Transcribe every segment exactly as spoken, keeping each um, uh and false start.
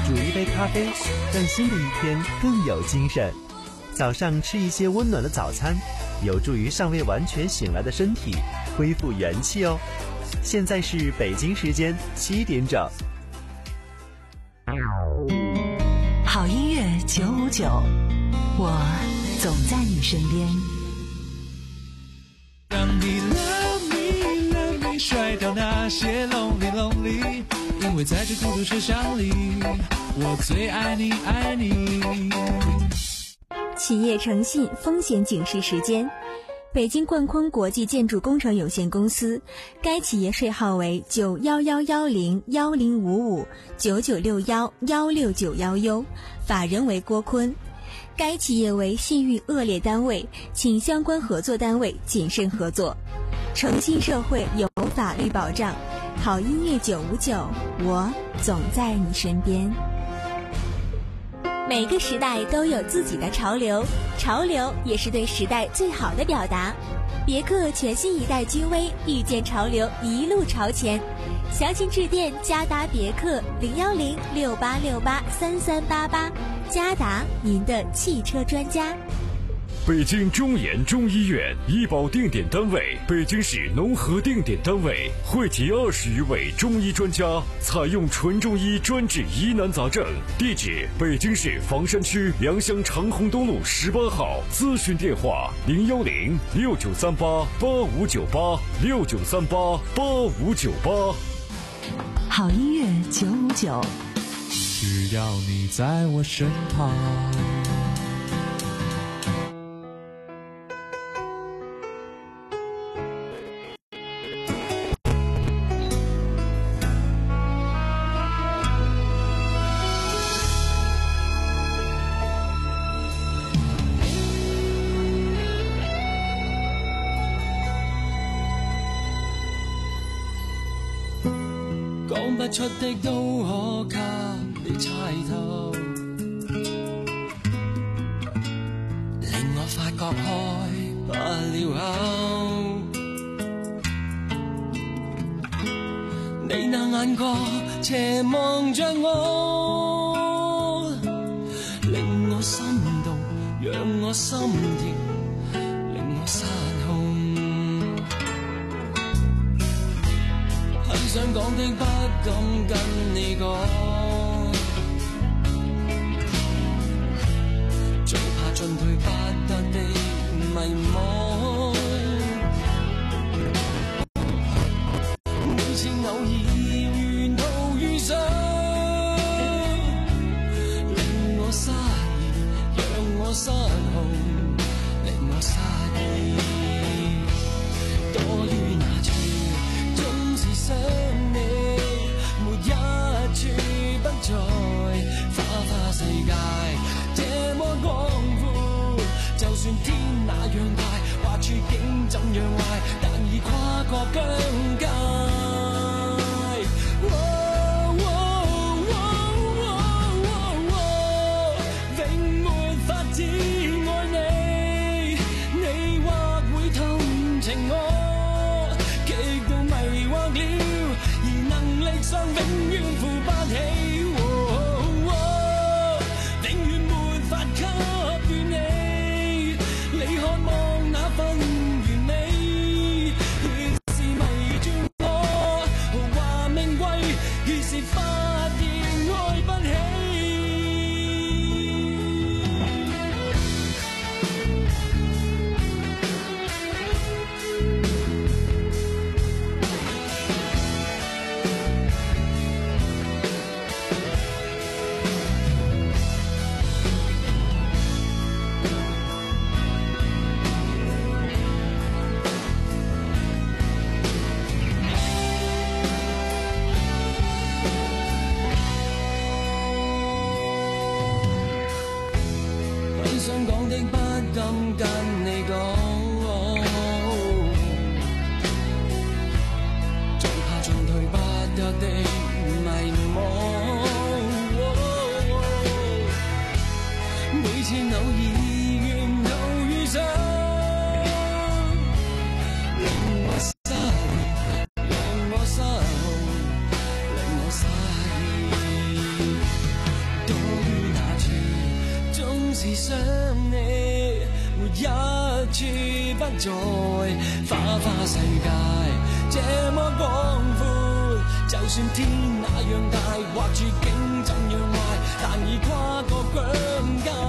煮一杯咖啡，让新的一天更有精神。早上吃一些温暖的早餐，有助于尚未完全醒来的身体恢复元气哦。现在是北京时间七点整。 好音乐九五九，我总在你身边。 让你 love me love me 甩掉那些 lonely lonely， 因为在这孤独车厢里，我最爱你爱你。 企业诚信风险警示时间。北京冠坤国际建筑工程有限公司，该企业税号为九幺幺幺零幺零五五九九六幺幺六九幺 U， 法人为郭坤。该企业为信誉恶劣单位，请相关合作单位谨慎合作。诚信社会有法律保障，好音乐九五九，我总在你身边。每个时代都有自己的潮流，潮流也是对时代最好的表达。别克全新一代君威，遇见潮流，一路朝前。详情致电嘉达别克零幺零六八六八三三八八，嘉达您的汽车专家。 北京中研中医院医保定点单位，北京市农合定点单位，汇集二十余位中医专家，采用纯中医专治疑难杂症。地址：北京市房山区良乡长虹东路十八号。咨询电话：零幺零六九三八八五九八六九三八八五九八。 好音乐九五九， 只要你在我身旁。講不出的都可給你猜透，令我發覺開不了口。你那眼角斜望着我，令我心動，讓我心跳，令我失控。想講的不敢跟你講，最怕進退不得的迷惘。每次偶爾沿途遇上，令我失意，讓我失控，令我失意，多於那處總是想你，沒一處不在花花世界這麼廣闊，就算天那樣大，或處境怎樣壞，但已跨過疆界。哦哦哦哦哦、永沒法子愛你，你或會同情我，極度迷惑了，而能力上永遠扶不起。哦哦、永遠沒法給予你，你渴望那份完美，越是迷住我，話名貴，越是發現愛不起。想講的不敢跟你講，最怕進退不得的迷惘。每次偶爾沿途遇上，令我失意，讓我失控，令我失意。 想你，没一处不在。花花世界这么广阔，就算天那样大，或处境怎样坏，难以跨过疆界。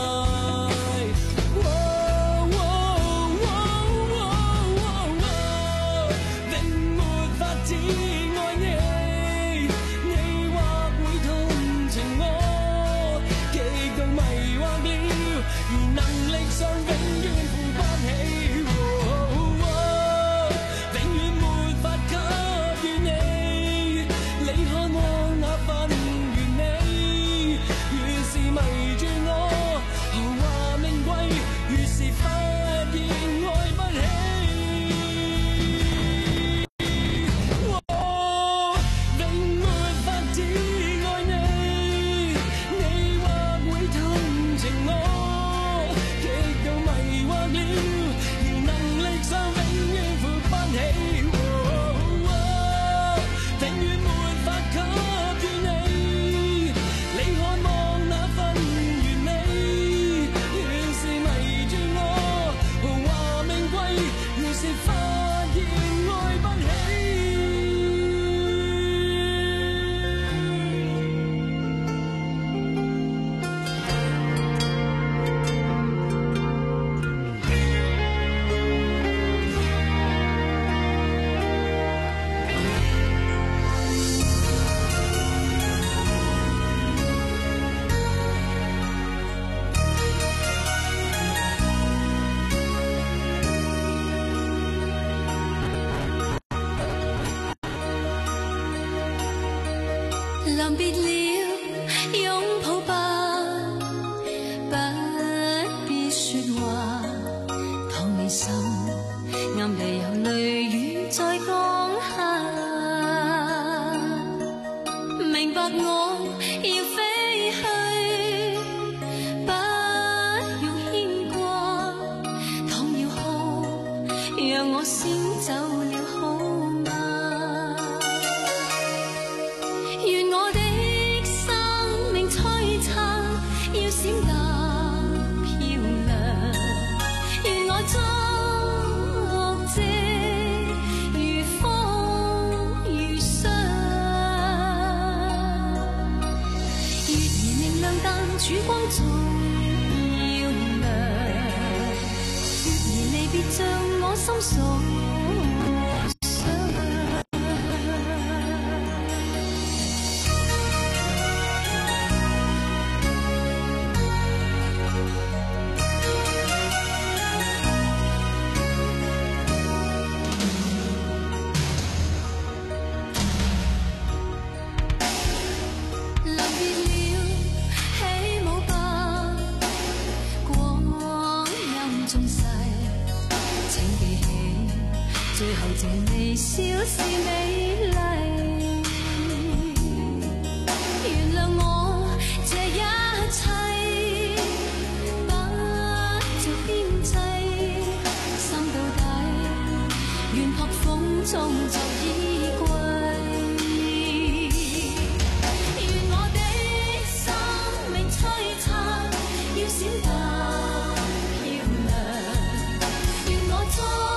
临别了，拥抱吧，不必说话。倘你心暗地有泪雨在降下，明白我要飞去，不用牵挂。倘要哭，让我先走了好吗？愿我的生命璀璨，要闪得漂亮。愿我作这如风如霜。月儿明亮，但曙光总要亮。月儿离别像我心所最後這微笑是美麗，原諒我這一切不做編制，心到底願撲風中作衣櫃。願我的生命璀璨，要閃得漂亮，願我作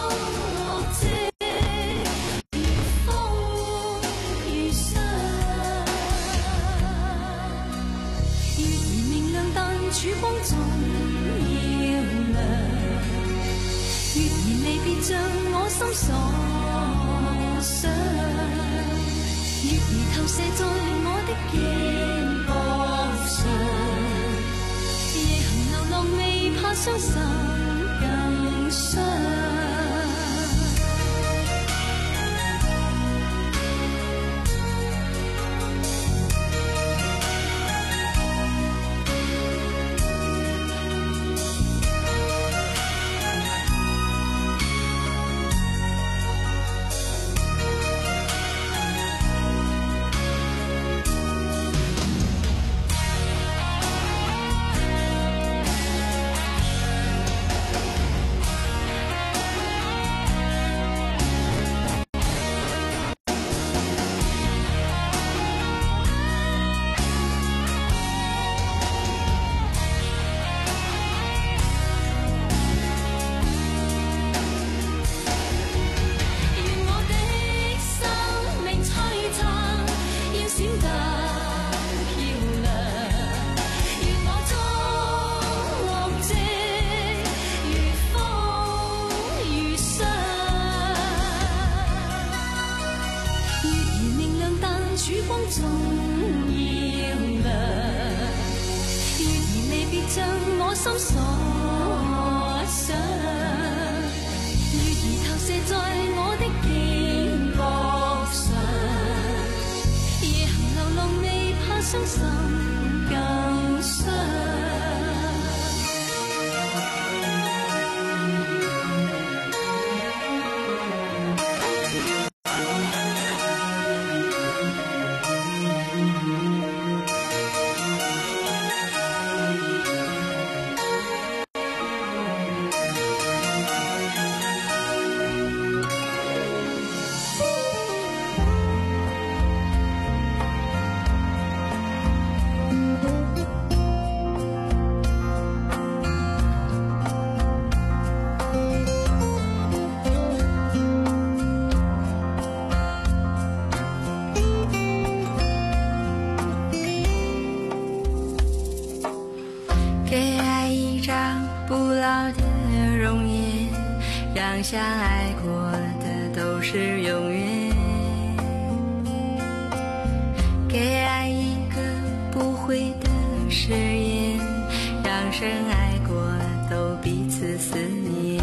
曙光總要亮，月兒離別像我心所想，月兒投射在我的肩膊上，夜行流浪未怕傷心更傷。 心所想，月兒投射在我的肩膊上，夜行流浪未怕傷心更傷。 相爱过的都是永远，给爱一个不悔的誓言，让深爱过都彼此思念，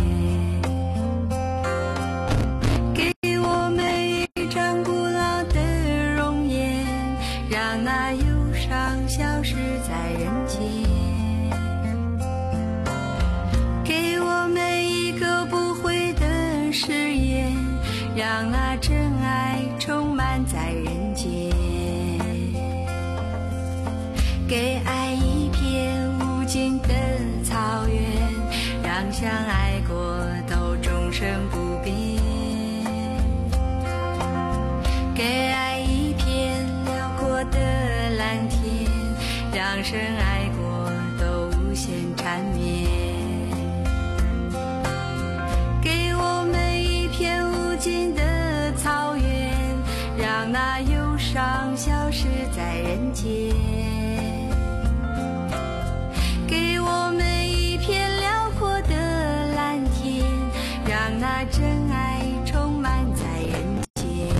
给我们一张古老的容颜，让那忧伤消失在人间，给我们一个不誓言，让那真爱充满在人间，给爱一片无尽的草原，让相爱过都终生不变，给爱一片辽阔的蓝天，让深爱过都无限缠绵，让那忧伤消失在人间，给我们一片辽阔的蓝天，让那真爱充满在人间。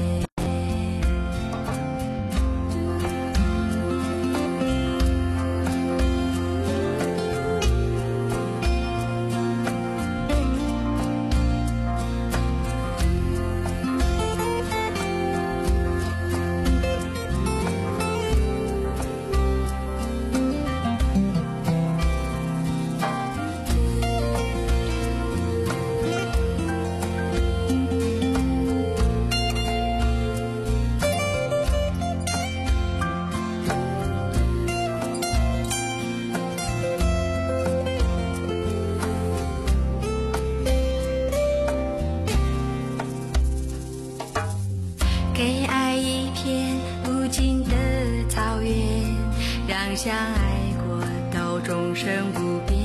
给爱一片无尽的草原，让相爱过都终生不变，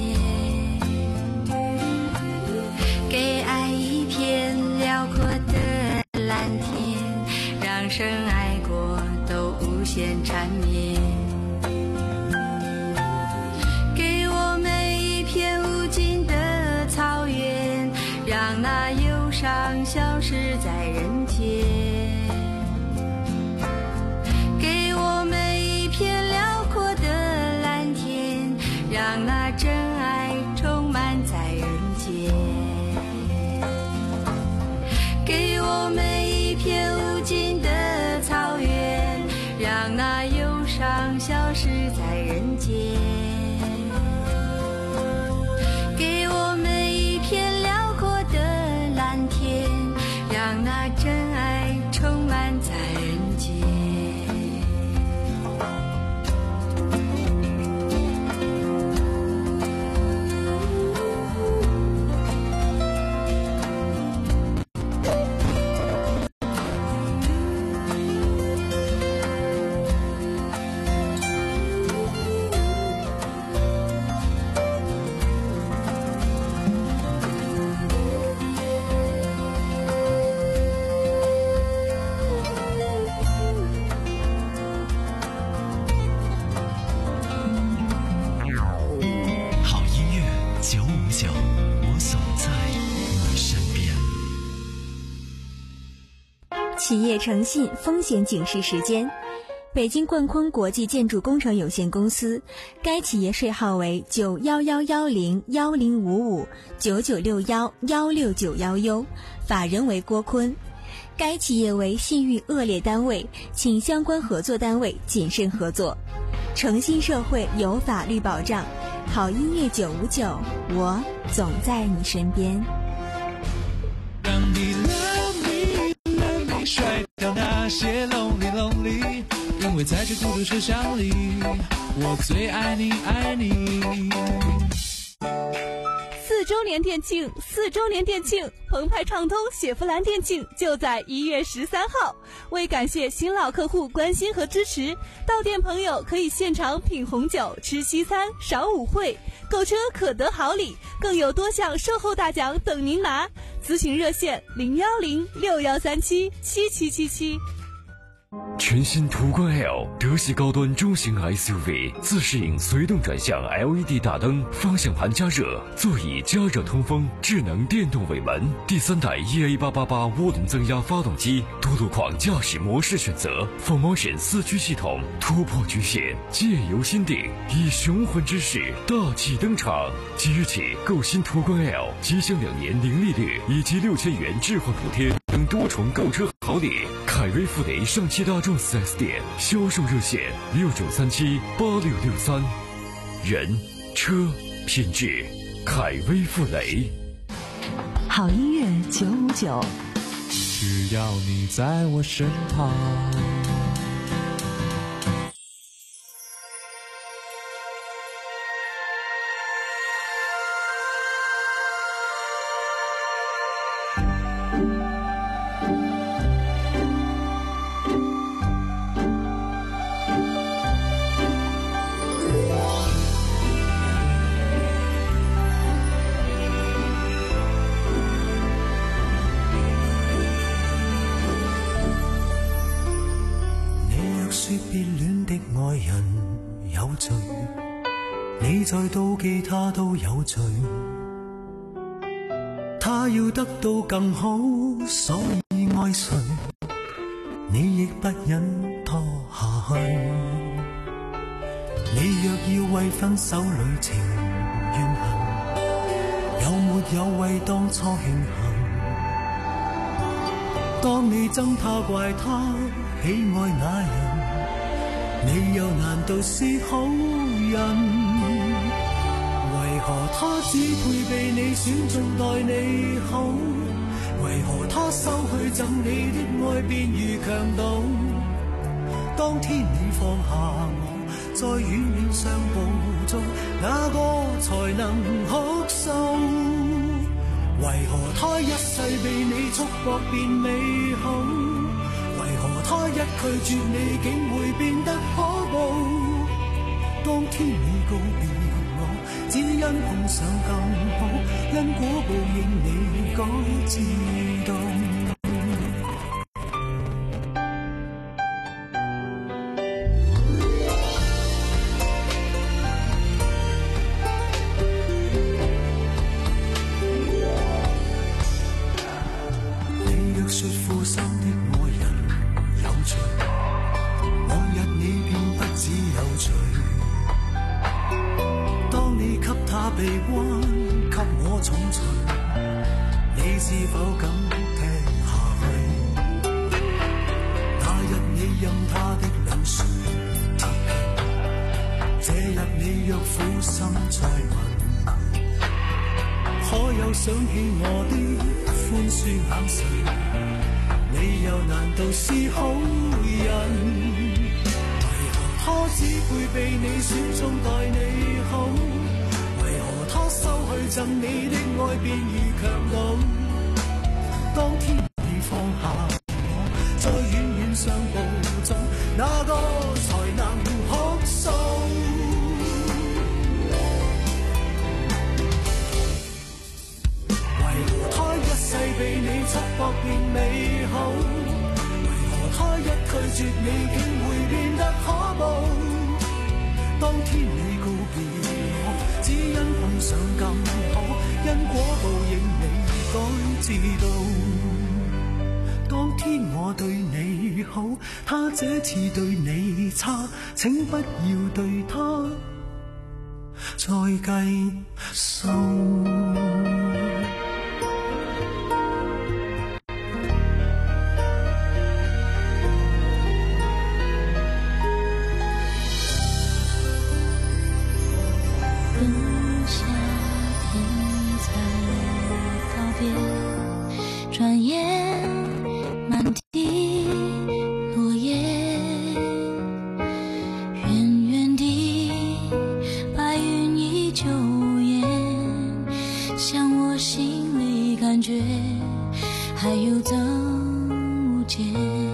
给爱一片辽阔的蓝天，让深爱过都无限缠绵，给我们一片无尽的草原，让那忧伤消失在人间，让那真爱充满在人间，给我们一片无尽的草原，让那忧伤消失在人间，给我们一片辽阔的蓝天，让那真爱充满在人间。 企业诚信风险警示时间， 北京冠坤国际建筑工程有限公司，该企业税号为九幺幺幺零幺零五五九九六幺幺六九幺 U， 法人为郭坤。该企业为信誉恶劣单位，请相关合作单位谨慎合作。诚信社会有法律保障，好音乐九五九，我总在你身边。 让你 love me love me 甩掉那些 lonely lonely， 因为在这孤独车厢里，我最爱你爱你。 四周年店庆，四周年店庆，澎湃畅通雪佛兰店庆就在一月十三号。为感谢新老客户关心和支持，到店朋友可以现场品红酒、吃西餐、赏舞会，购车可得好礼，更有多项售后大奖等您拿。咨询热线零幺零六幺三七七七七七。 全新途观 L 德系高端中型 S U V， 自适应随动转向 L E D 大灯，方向盘加热，座椅加热通风，智能电动尾门，第三代 E A 八八八 涡轮增压发动机，多路况驾驶模式选择 ，four motion 四驱系统，突破局限，借由心定，以雄浑之势大气登场。即日起购新途观 L， 即享两年零利率以及六千元置换补贴等多重购车好礼。凯威富雷上汽大众 四 S 店销售热线六九三七八六六三，人车品质，凯威富雷。 好音乐九五九， 只要你在我身旁。 別戀的愛人有罪，你再妒忌他都有罪，他要得到更好，所以愛誰，你亦不忍拖下去。你若要為分手旅程怨恨，有沒有為當初慶幸？當你憎他怪他喜愛那人，你又難道是好人？為何他只配被你選中待你好？為何他收去贈你的愛便如強盜？當天你放下我，在遠遠相步中，那個才能哭訴？為何他一世被你束縛變美好？為何他一拒絕你竟會變得可怖？當天你告別我，只因碰上更好，因果報應你該知道。說負心的愛人有罪，往日你便不只有罪。當你給他臂彎，給我重錘，你是否敢聽下去？那日你任他的冷水貼近，這日你若苦心再問，可有想起我的寬恕眼神？你又難道是好人？為何他只配被你選中待你好？為何他收去贈你的愛便如強盜？當天你放下我，在遠遠相步中，那個才能哭訴？為何他一世被你束縛變美好？為何他一拒絕你竟會變得可怖？當天你告別我，只因碰上更好，因果報應你該知道。當天我對你好，他這次對你差，請不要對他再計數。 转眼满地落叶，远远地白云依旧烟，像我心里感觉还有增无减，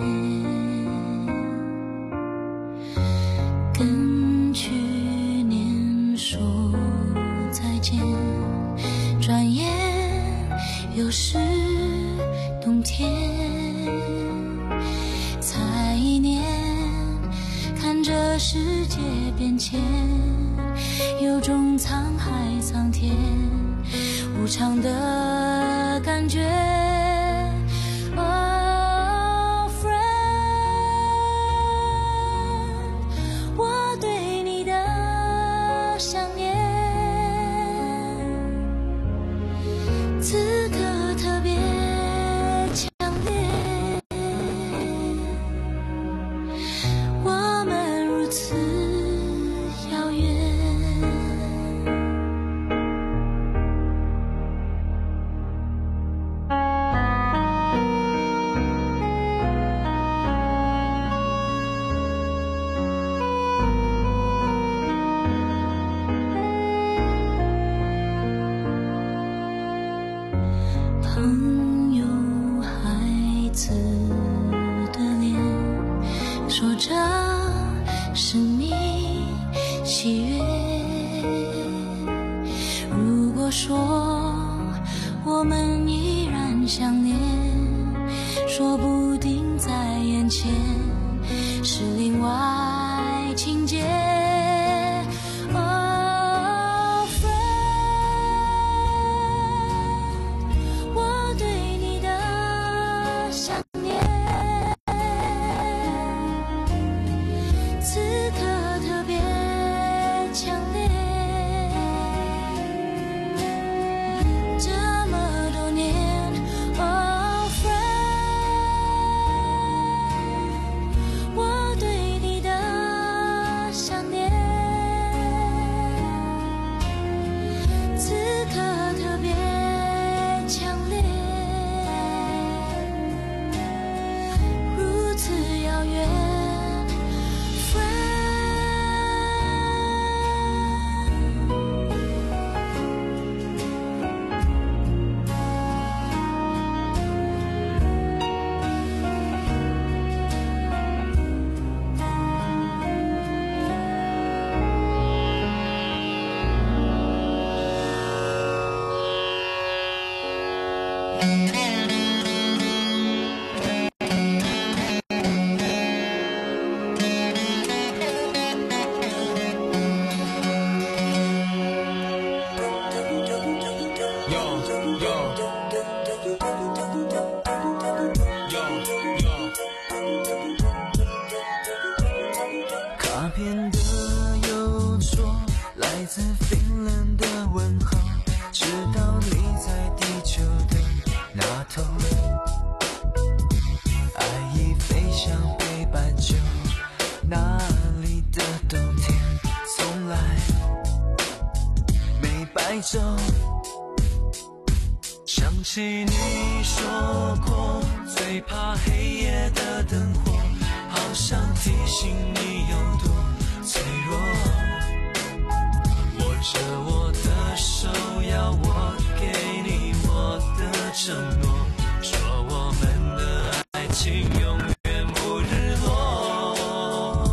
跟去年说再见，转眼又是冬天，才一年，看着世界变迁，有种沧海桑田无常的感觉。Oh friend， 我对你的想念，此刻特别强烈，我们如此遥远。朋友孩子的脸，说这是你喜悦。如果说我们依然相恋，说不定在眼前是另外情节。 卡片的邮戳来自冰冷的问候，知道你在地球的那头，爱已飞向北半球，那里的冬天从来没白昼。想起你说过最怕黑夜的灯火，好像提醒你有多脆弱。握着我的手，要我给你我的承诺，说我们的爱情永远不日落。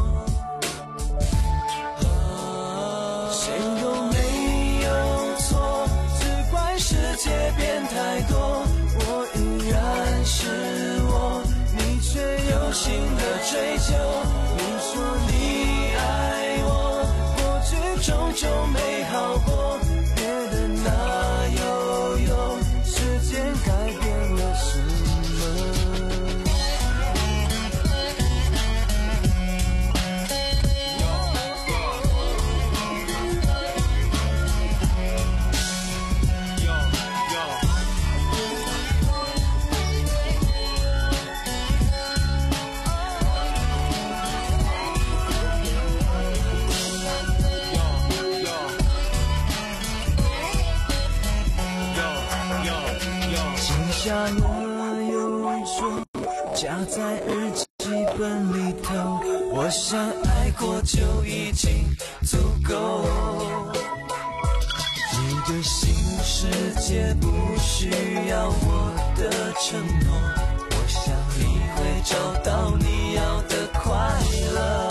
谁都没有错，只怪世界变太多。我依然是我，你却有新的追求。你说你爱我，过去种种美好过，别的哪有用？时间改变了什么？ 画在日记本里头，我想爱过就已经足够。你的新世界不需要我的承诺，我想你会找到你要的快乐。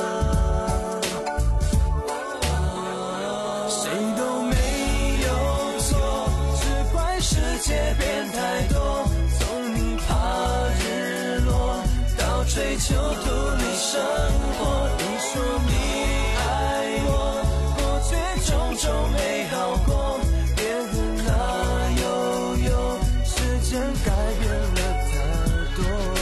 谁都没有错，只怪世界变太多，从你爬日落到追求独立生活。你说你爱我，过去种种美好过，别人哪有有，时间改变了太多。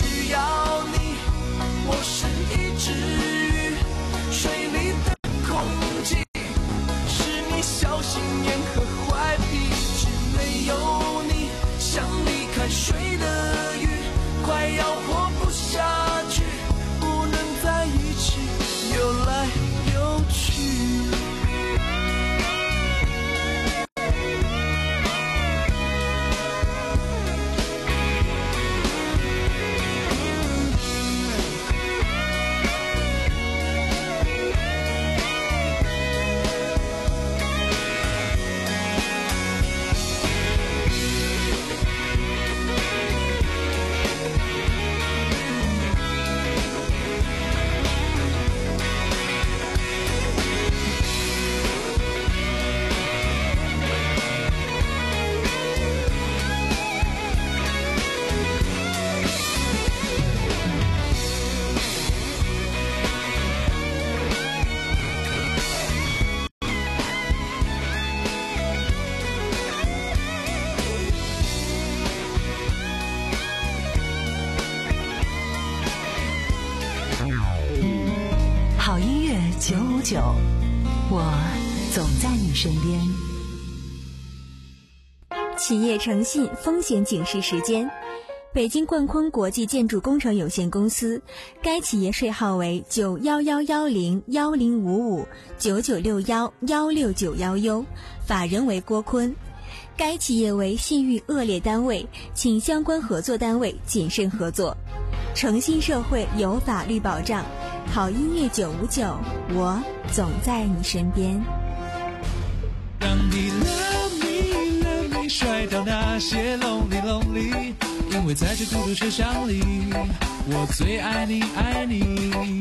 我是一只鱼，水里的空九五九，我总在你身边。 企业诚信风险警示时间。北京冠坤国际建筑工程有限公司，该企业税号为九幺幺幺零幺零五五九九六幺幺六九幺 U， 法人为郭坤。该企业为信誉恶劣单位，请相关合作单位谨慎合作。诚信社会有法律保障，好音乐九五九，我总在你身边。 让你 love me love me 甩掉那些 lonely lonely， 因为在这孤独车厢里，我最爱你爱你。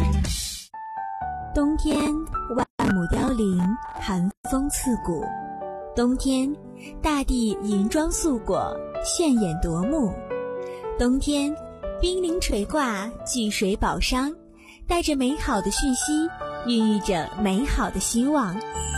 冬天万亩凋零，寒风刺骨。冬天大地银装素裹，炫眼夺目。冬天冰凌垂挂，聚水宝商，带着美好的讯息，孕育着美好的希望。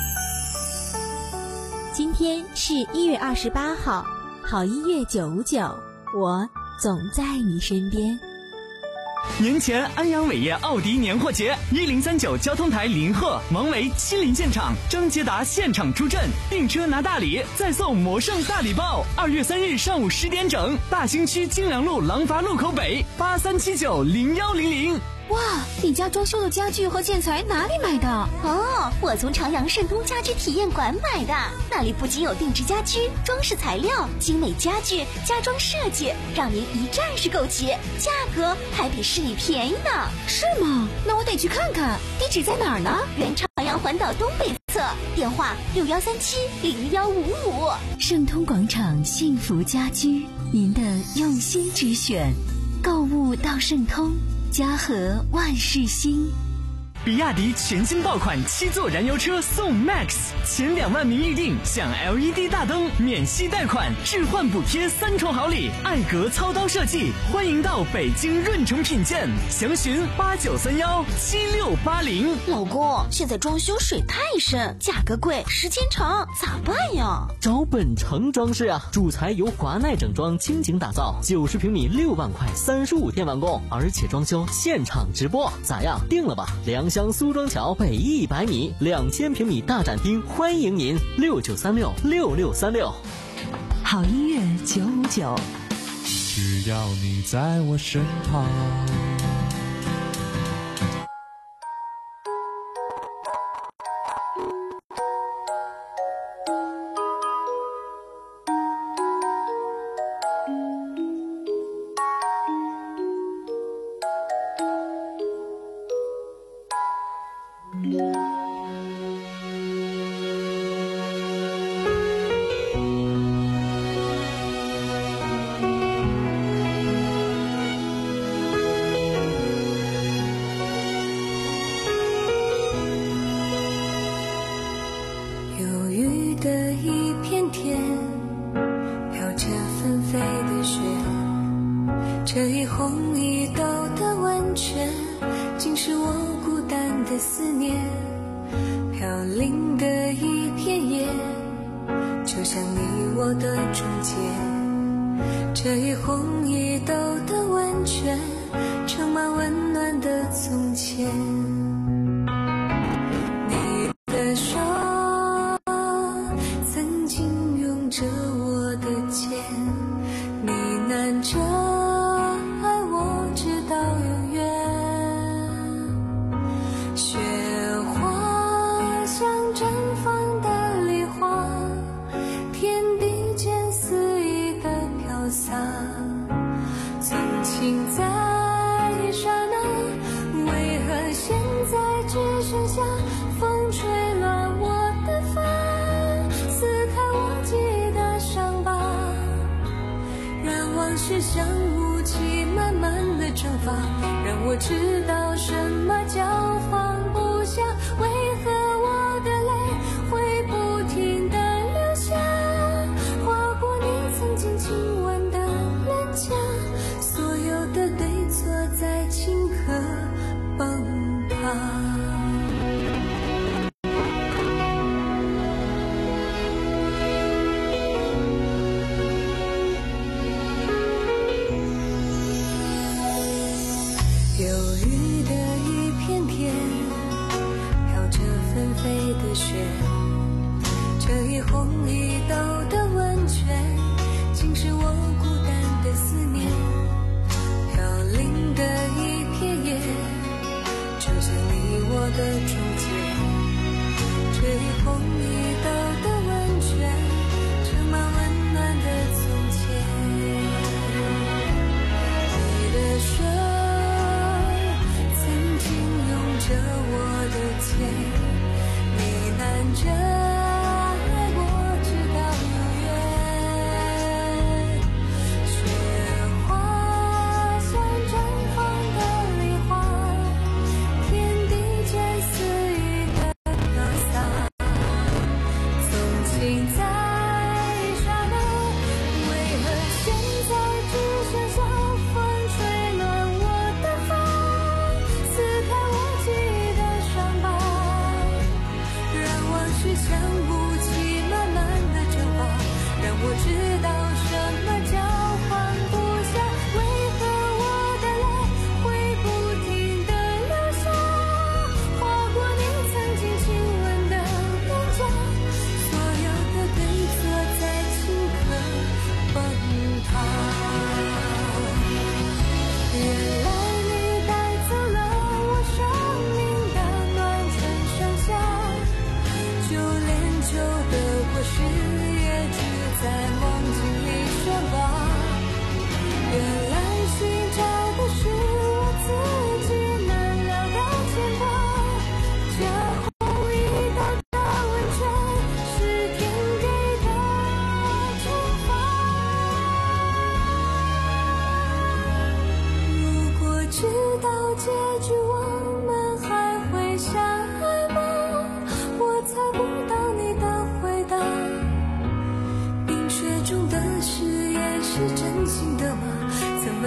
今天是一月二十八号，好音乐九五九，我总在你身边。 年前安阳伟业奥迪年货节，一零三九交通台林鹤、王维亲临现场，张捷达现场出阵，订车拿大礼，再送魔圣大礼包。二月三日上午十点整，大兴区京良路廊坊路口北，八三七九零幺零零。 哇，你家装修的家具和建材哪里买的？ 哦，我从朝阳盛通家居体验馆买的，那里不仅有定制家居、装饰材料、精美家具、家装设计，让您一站式购齐，价格还比市里便宜呢。 是吗？那我得去看看。地址在哪儿呢？ 原朝阳环岛东北侧，电话六幺三七零幺五五。 盛通广场幸福家居，您的用心之选，购物到盛通。家和万事兴。 比亚迪全新爆款七座燃油车送 Max， 前两万名预定享 L E D 大灯，免息贷款，置换补贴三重好礼，艾格操刀设计，欢迎到北京润城品鉴，详询八九三幺七六八零。 老公，现在装修水太深，价格贵，时间长，咋办呀？ 找本城装饰啊，主材由华奈整装倾情打造，九十平米六万块，三十五天完工，而且装修现场直播，咋样？定了吧？良乡苏庄桥北一百米，两千平米大展厅，欢迎您六九三六六六三六。 好音乐九五九， 只要你在我身旁。 忧郁的一片天，飘着纷飞的雪，这一红一豆的温泉，竟是我孤单的思念。飘零的一片叶，就像你我的终结。这一红一豆的温泉，盛满温暖的从前。你的手曾经拥着我的肩，呢喃着爱我直到永远。雪花像绽放的梨花，天地间肆意的飘洒。曾经在一刹那，为何现在只剩下风吹乱我的发，撕开我记忆的伤疤，让往事像雾气慢慢的蒸发，让我知道什么叫放不下，为何我的泪会不停地流下，划过你曾经亲吻的脸颊，所有的对错在顷刻崩塌。忧郁的一片天，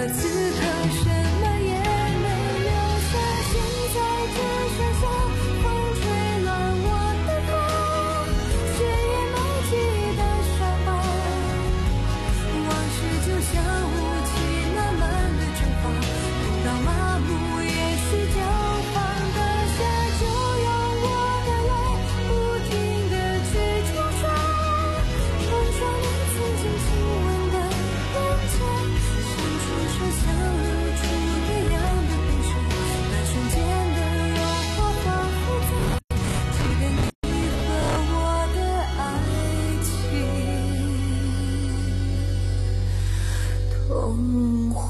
么此刻什么也没留下，现在只剩下风吹乱我的头，血也没记的伤疤，往事就像雾气慢慢的蒸发，不到麻木也是交放的下，就用我的泪不停的去冲刷，碰撞你曾经亲吻的眼前，伸出手想留住一样的冰水，那瞬间的诱惑仿佛在记得你和我的爱情童话。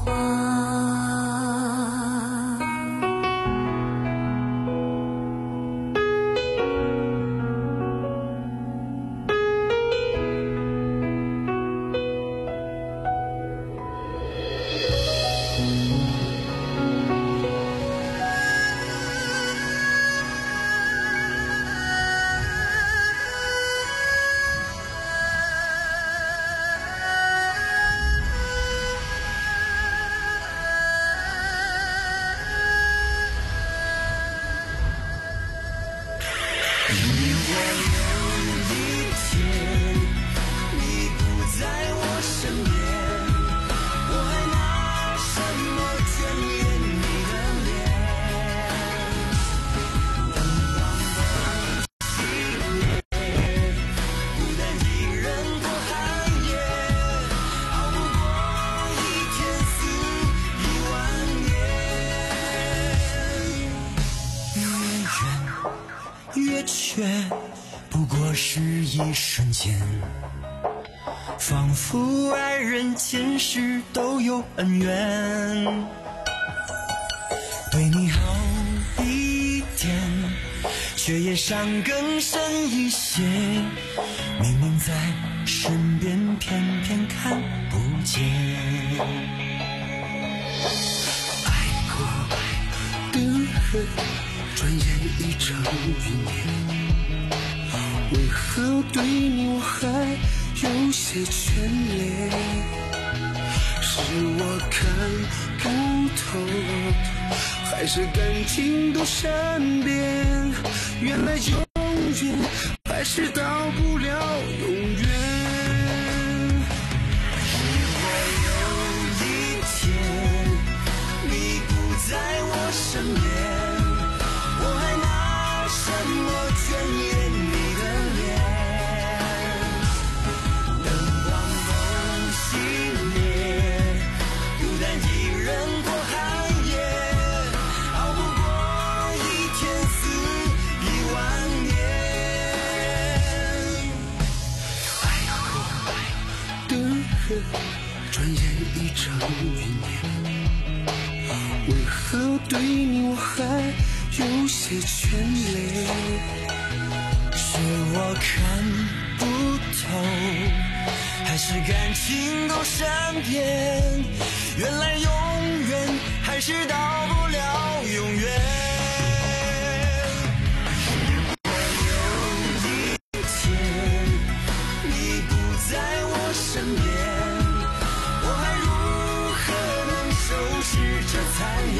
却不过是一瞬间，仿佛爱人前世都有恩怨，对你好一点，却也伤更深一些，明明在身边，偏偏看不见。爱过的人转眼已成云烟，为何对你我还有些眷恋？是我看不透，还是感情都善变？原来永远还是到不了永远。如果有一天你不在我身边，我还拿什么眷恋你的脸？灯光都熄灭，孤单一人过寒夜，熬不过一天死一万年。爱过的人转眼已成云烟，为何对你我还有些眷恋？是我看不透，还是感情都善变？原来永远还是到不了永远。如果有一天你不在我身边，我还如何能收拾这残烟？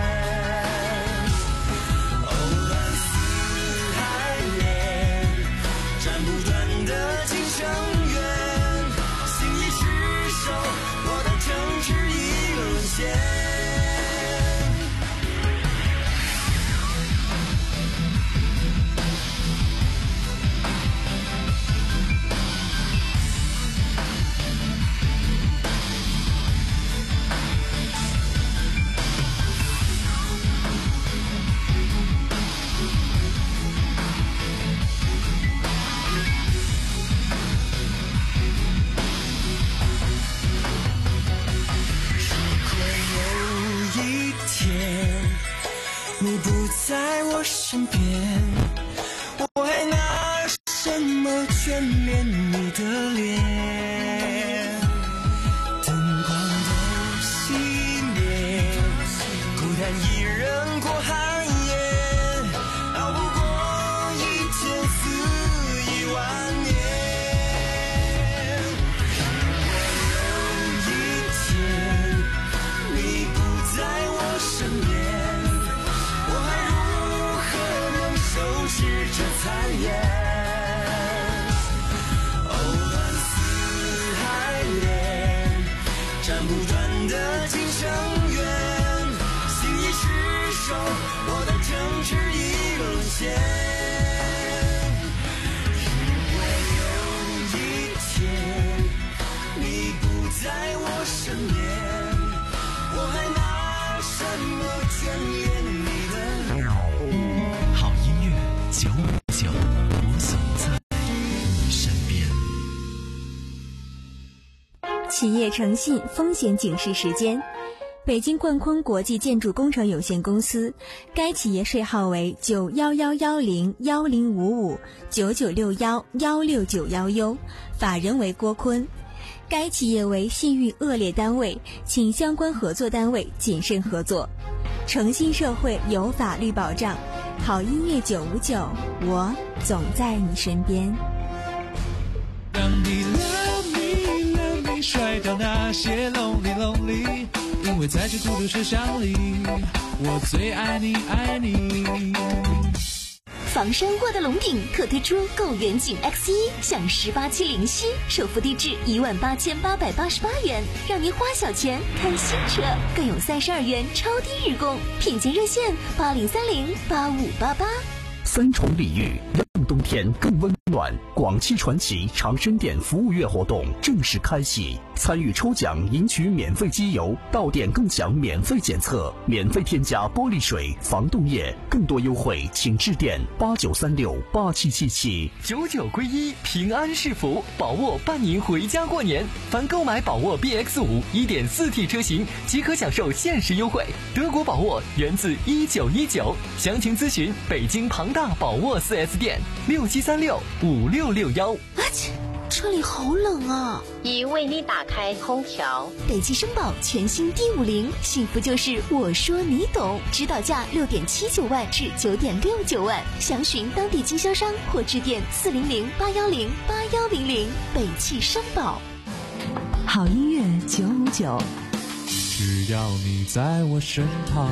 你不在我身边，我还拿什么眷恋你的脸？灯光都熄灭，孤单一人过寒夜，熬不过一天死一万年。如果有一天你企业诚信风险警示时间。北京冠坤国际建筑工程有限公司，该企业税号为九幺幺幺零幺零五五九九六幺幺六九幺 U， 法人为郭坤。该企业为信誉恶劣单位，请相关合作单位谨慎合作。诚信社会有法律保障，好音乐九五九，我总在你身边。 让你 love me love me 甩掉那些 lonely lonely， 因为在这孤独车厢里，我最爱你爱你。 房山沃德龙顶特推出购远景 X 一 享十八期零息，首付低至一万八千八百八十八元，让您花小钱看新车，更有三十二元超低日供，品鉴热线八零三零八五八八。 三重礼遇，让冬天更温暖。广汽传祺长生店服务月活动正式开启，参与抽奖赢取免费机油，到店更享免费检测，免费添加玻璃水、防冻液，更多优惠请致电八九三六八七七七。 九九归一，平安是福，宝沃伴您回家过年。凡购买宝沃 B X 五 一点四 T 车型，即可享受限时优惠。德国宝沃源自一九一九，详情咨询北京庞大宝沃 四 S 店六七三六五六六幺。 啊切，车里好冷啊！ 已为你打开空调。 北汽绅宝全新 D 五零，幸福就是我说你懂，指导价六点七九万至九点六九万，详询当地经销商或致电四零零八幺零八幺零零。北汽绅宝。 好音乐九五九， 只要你在我身旁。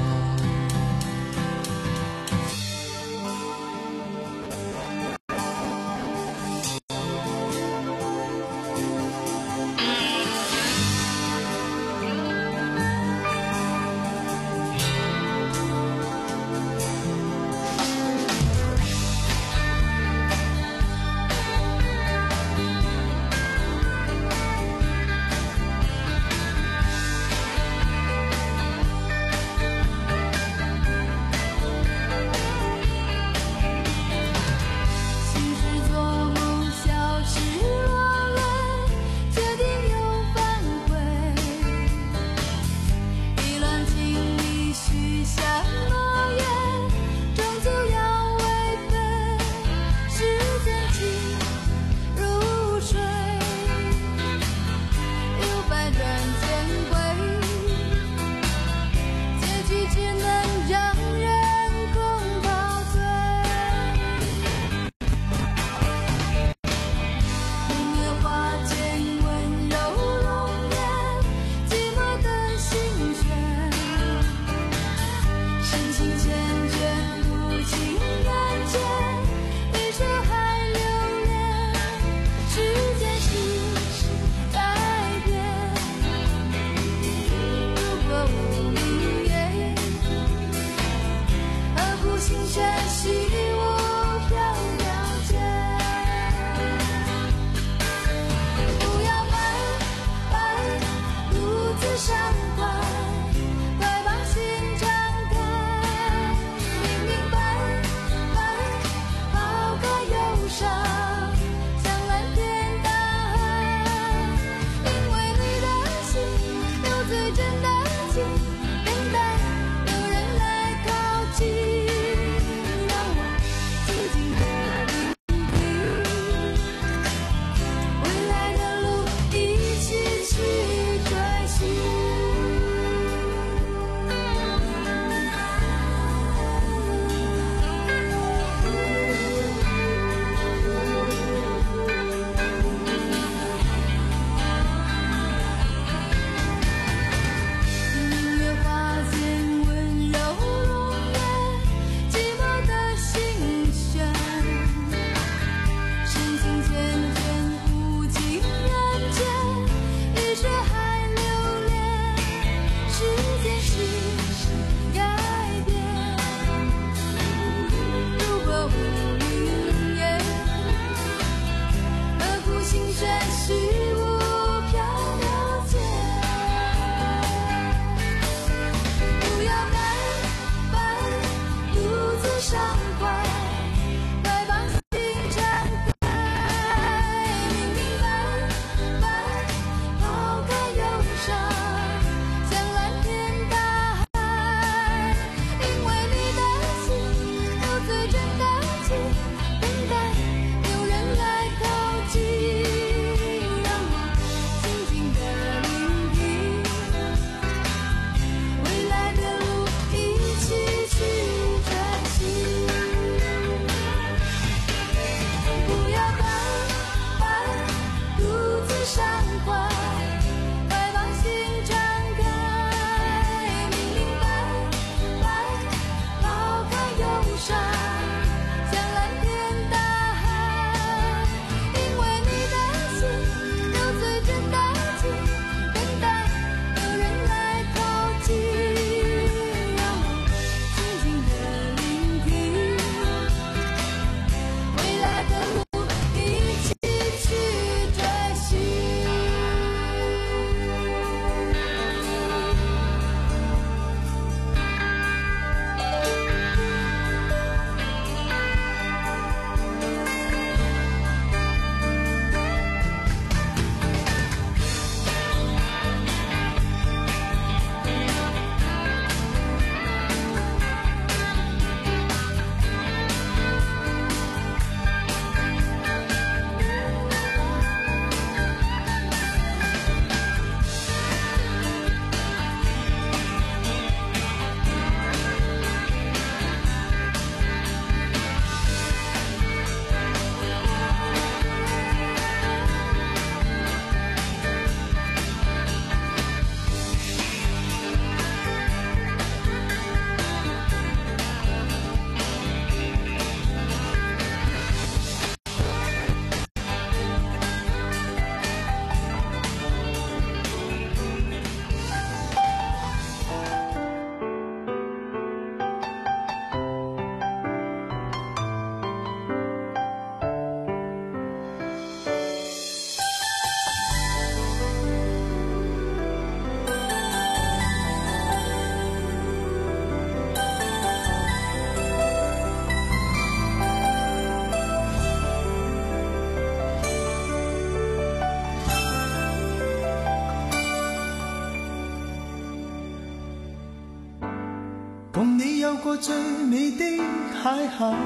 共你有過最美的邂逅，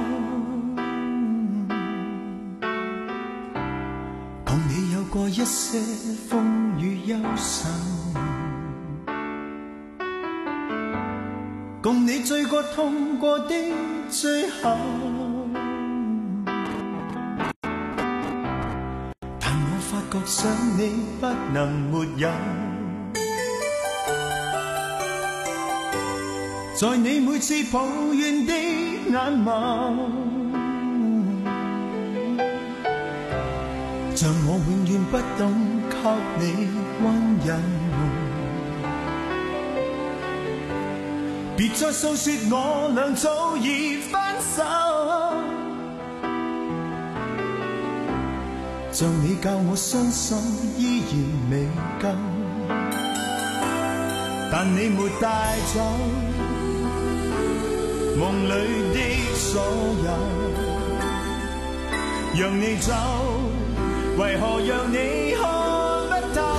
共你有過一些風雨憂愁，共你醉過痛過的最後，但我發覺想你不能沒有，在你每次抱怨的眼眸，像我永遠不懂給你溫柔，別再訴說我倆早已分手，像你教我傷心依然未夠，但你沒帶走夢裏的所有，讓你走，為何讓你看不透？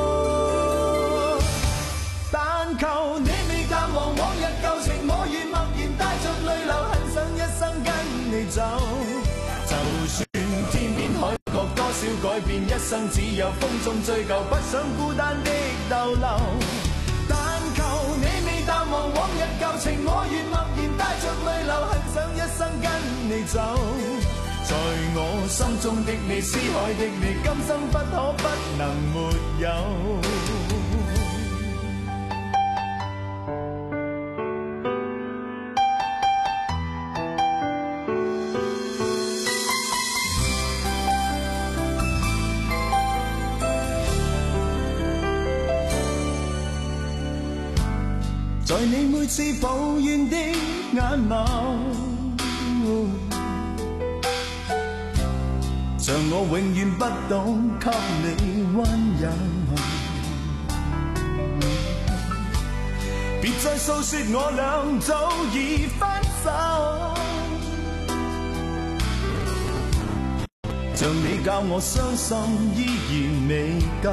但求你未淡忘往日舊情，我願默然帶着淚流，很想一生跟你走。就算天邊海角多少改變，一生只有風中追究，不想孤單的逗留。但求你未淡忘往日舊情，我願默然帶着淚流，很想一生跟你走。在我心中的你，思海的你，今生不可不能沒有。在你每次抱怨的眼眸，像我永遠不懂給你溫柔，別再訴說我倆早已分手，像你教我傷心依然未夠，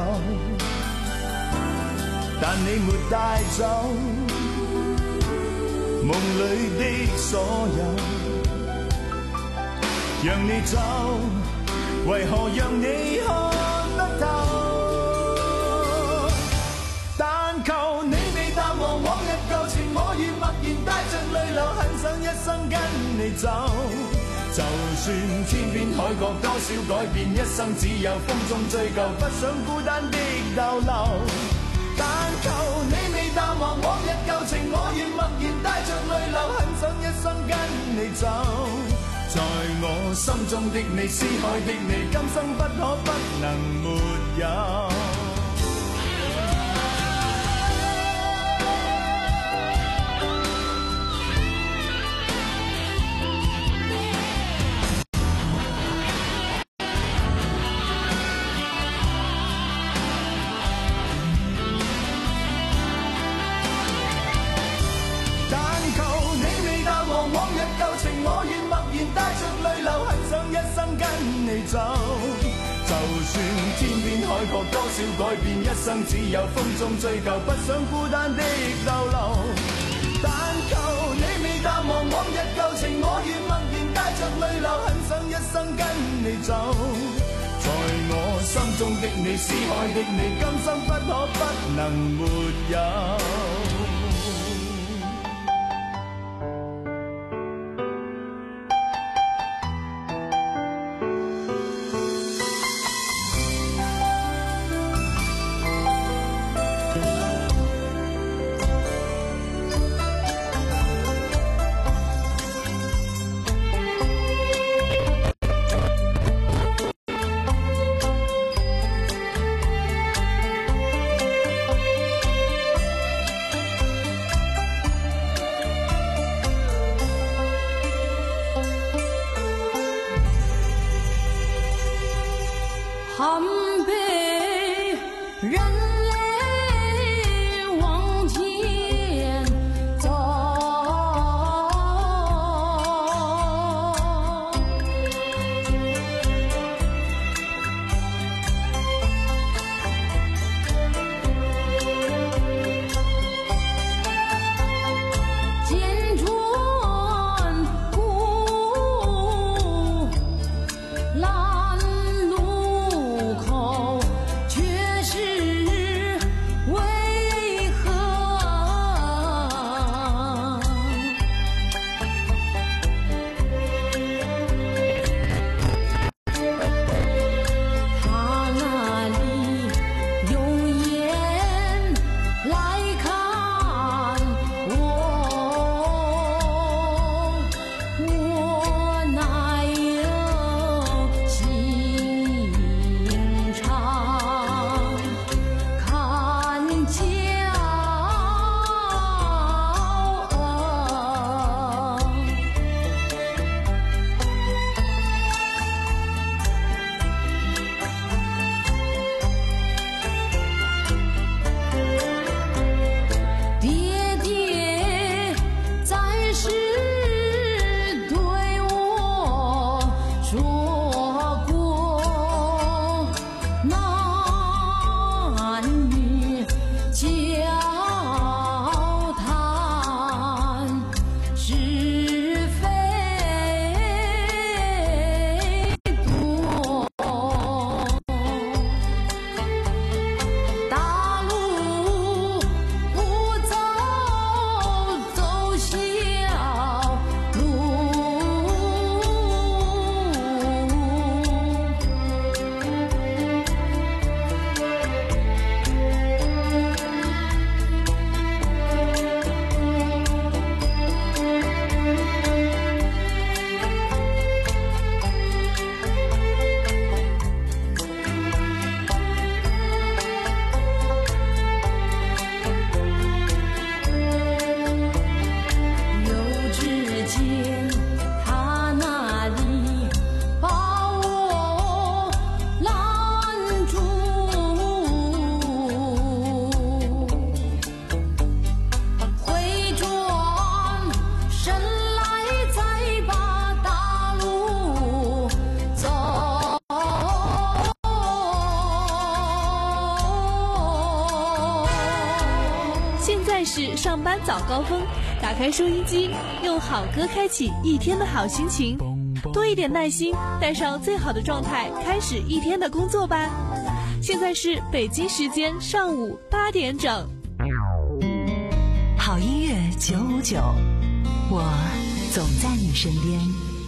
但你沒帶走夢裏的所有，讓你走，為何讓你看不透？但求你未淡忘往日舊情，我願默然帶着淚流，很想一生跟你走。就算天邊海角多少改變，一生只有風中追究，不想孤單的逗留。但求你未淡忘往日舊情，我願默然帶着淚流，很想一生跟你走。在我心中的你，思海的你，今生不可不能沒有。走，就算天邊海角多少改變，一生只有風中追究，不想孤單的逗留。但求你未淡忘往日舊情，我願默然帶着淚流，很想一生跟你走。在我心中的你，思海的你，今生不可不能沒有。 含悲人泪往前走，见在是上班早高峰，打开收音机，用好歌开启一天的好心情，多一点耐心，带上最好的状态，开始一天的工作吧。现在是北京时间上午八点整。 好音乐九五九，我总在你身边。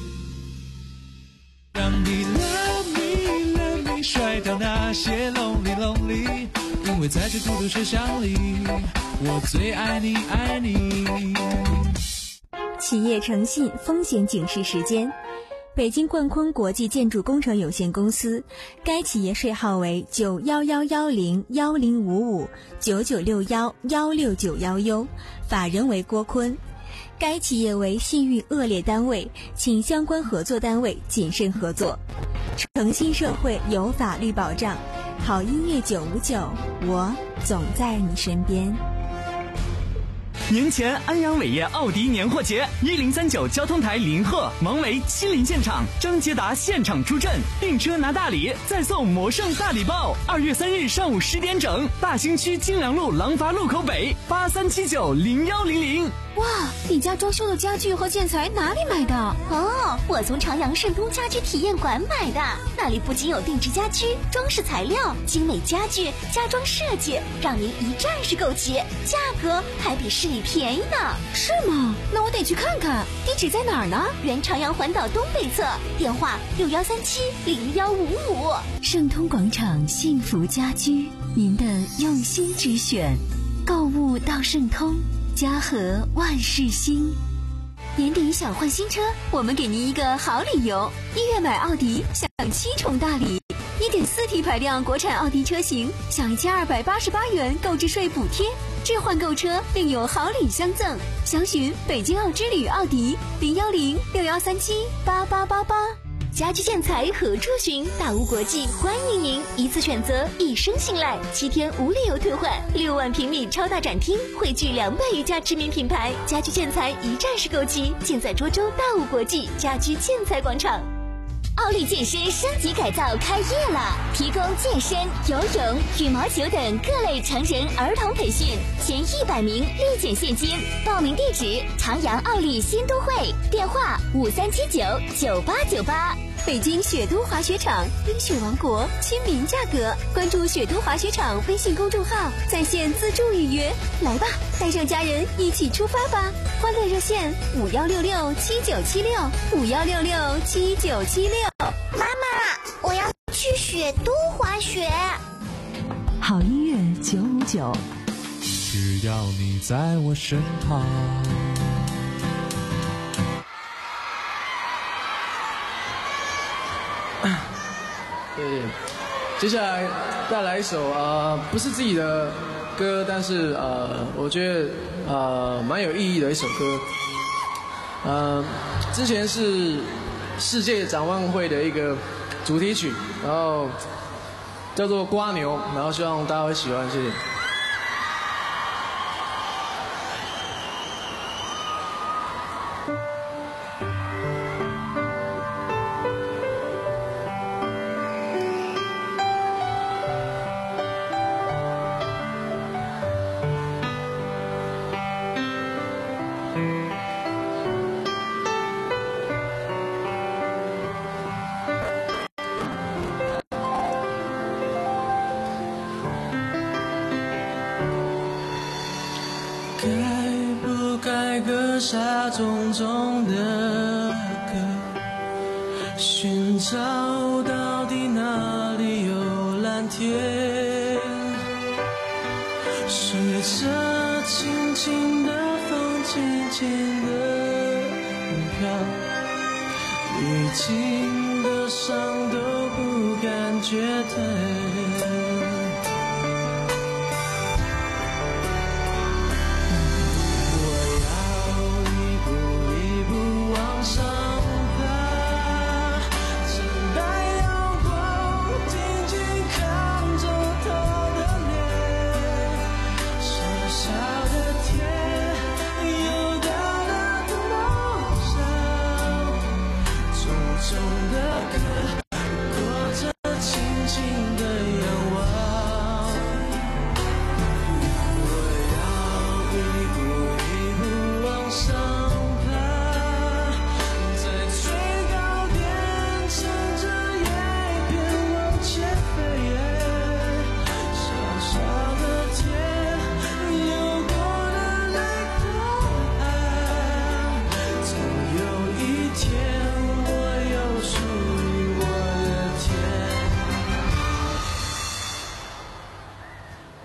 让你 love me love me 甩掉那些 lonely lonely， 因为在这孤独车厢里，我最爱你爱你。 企业诚信风险警示时间。北京冠坤国际建筑工程有限公司，该企业税号为九幺幺幺零幺零五五九九六幺幺六九幺 U， 法人为郭坤。该企业为信誉恶劣单位，请相关合作单位谨慎合作。诚信社会有法律保障，好音乐九五九，我总在你身边。 年前安阳伟业奥迪年货节，一零三九交通台林鹤、王维亲临现场，张捷达现场出阵，订车拿大礼，再送魔圣大礼包。二月三日上午十点整，大兴区金良路廊坊路口北八三七九零幺零零。 哇，你家装修的家具和建材哪里买的？ 哦，我从长阳盛通家居体验馆买的，那里不仅有定制家居、装饰材料、精美家具、家装设计，让您一站式购齐，价格还比市里便宜呢。 是吗？那我得去看看。地址在哪儿呢？ 原长阳环岛东北侧，电话六幺三七零幺五五。 盛通广场幸福家居，您的用心之选，购物到盛通，家和万事兴。 年底想换新车，我们给您一个好理由，一月买奥迪享七重大礼， 一点四 T 排量国产奥迪车型享一千二百八十八元购置税补贴，置换购车另有好礼相赠。详询北京奥之旅奥迪零幺零六幺三七八八八八。 家居建材何处寻？大屋国际欢迎您，一次选择，一生信赖，七天无理由退换，六万平米超大展厅，汇聚两百余家知名品牌，家居建材一站式购齐，尽在涿州大屋国际家居建材广场。奥利健身升级改造开业了，提供健身、游泳、羽毛球等各类成人儿童培训，前一百名立减现金。报名地址：长阳奥利新都会，电话五三七九九八九八。 北京雪都滑雪场，冰雪王国，亲民价格。关注雪都滑雪场微信公众号，在线自助预约。来吧，带上家人一起出发吧！欢乐热线五幺六六七九七六五幺六六七九七六。 妈妈，我要去雪都滑雪。 好音乐九五九， 只要你在我身旁。 对，接下来带来一首呃不是自己的歌，但是呃我觉得呃蛮有意义的一首歌。呃，之前是世界展望会的一个主题曲，然后叫做《瓜牛》，然后希望大家会喜欢，谢谢。 该不该割下重重的歌，寻找到底哪里有蓝天，随着轻轻的风渐渐的飘，历经的伤都不感觉疼。的歌，过着轻轻的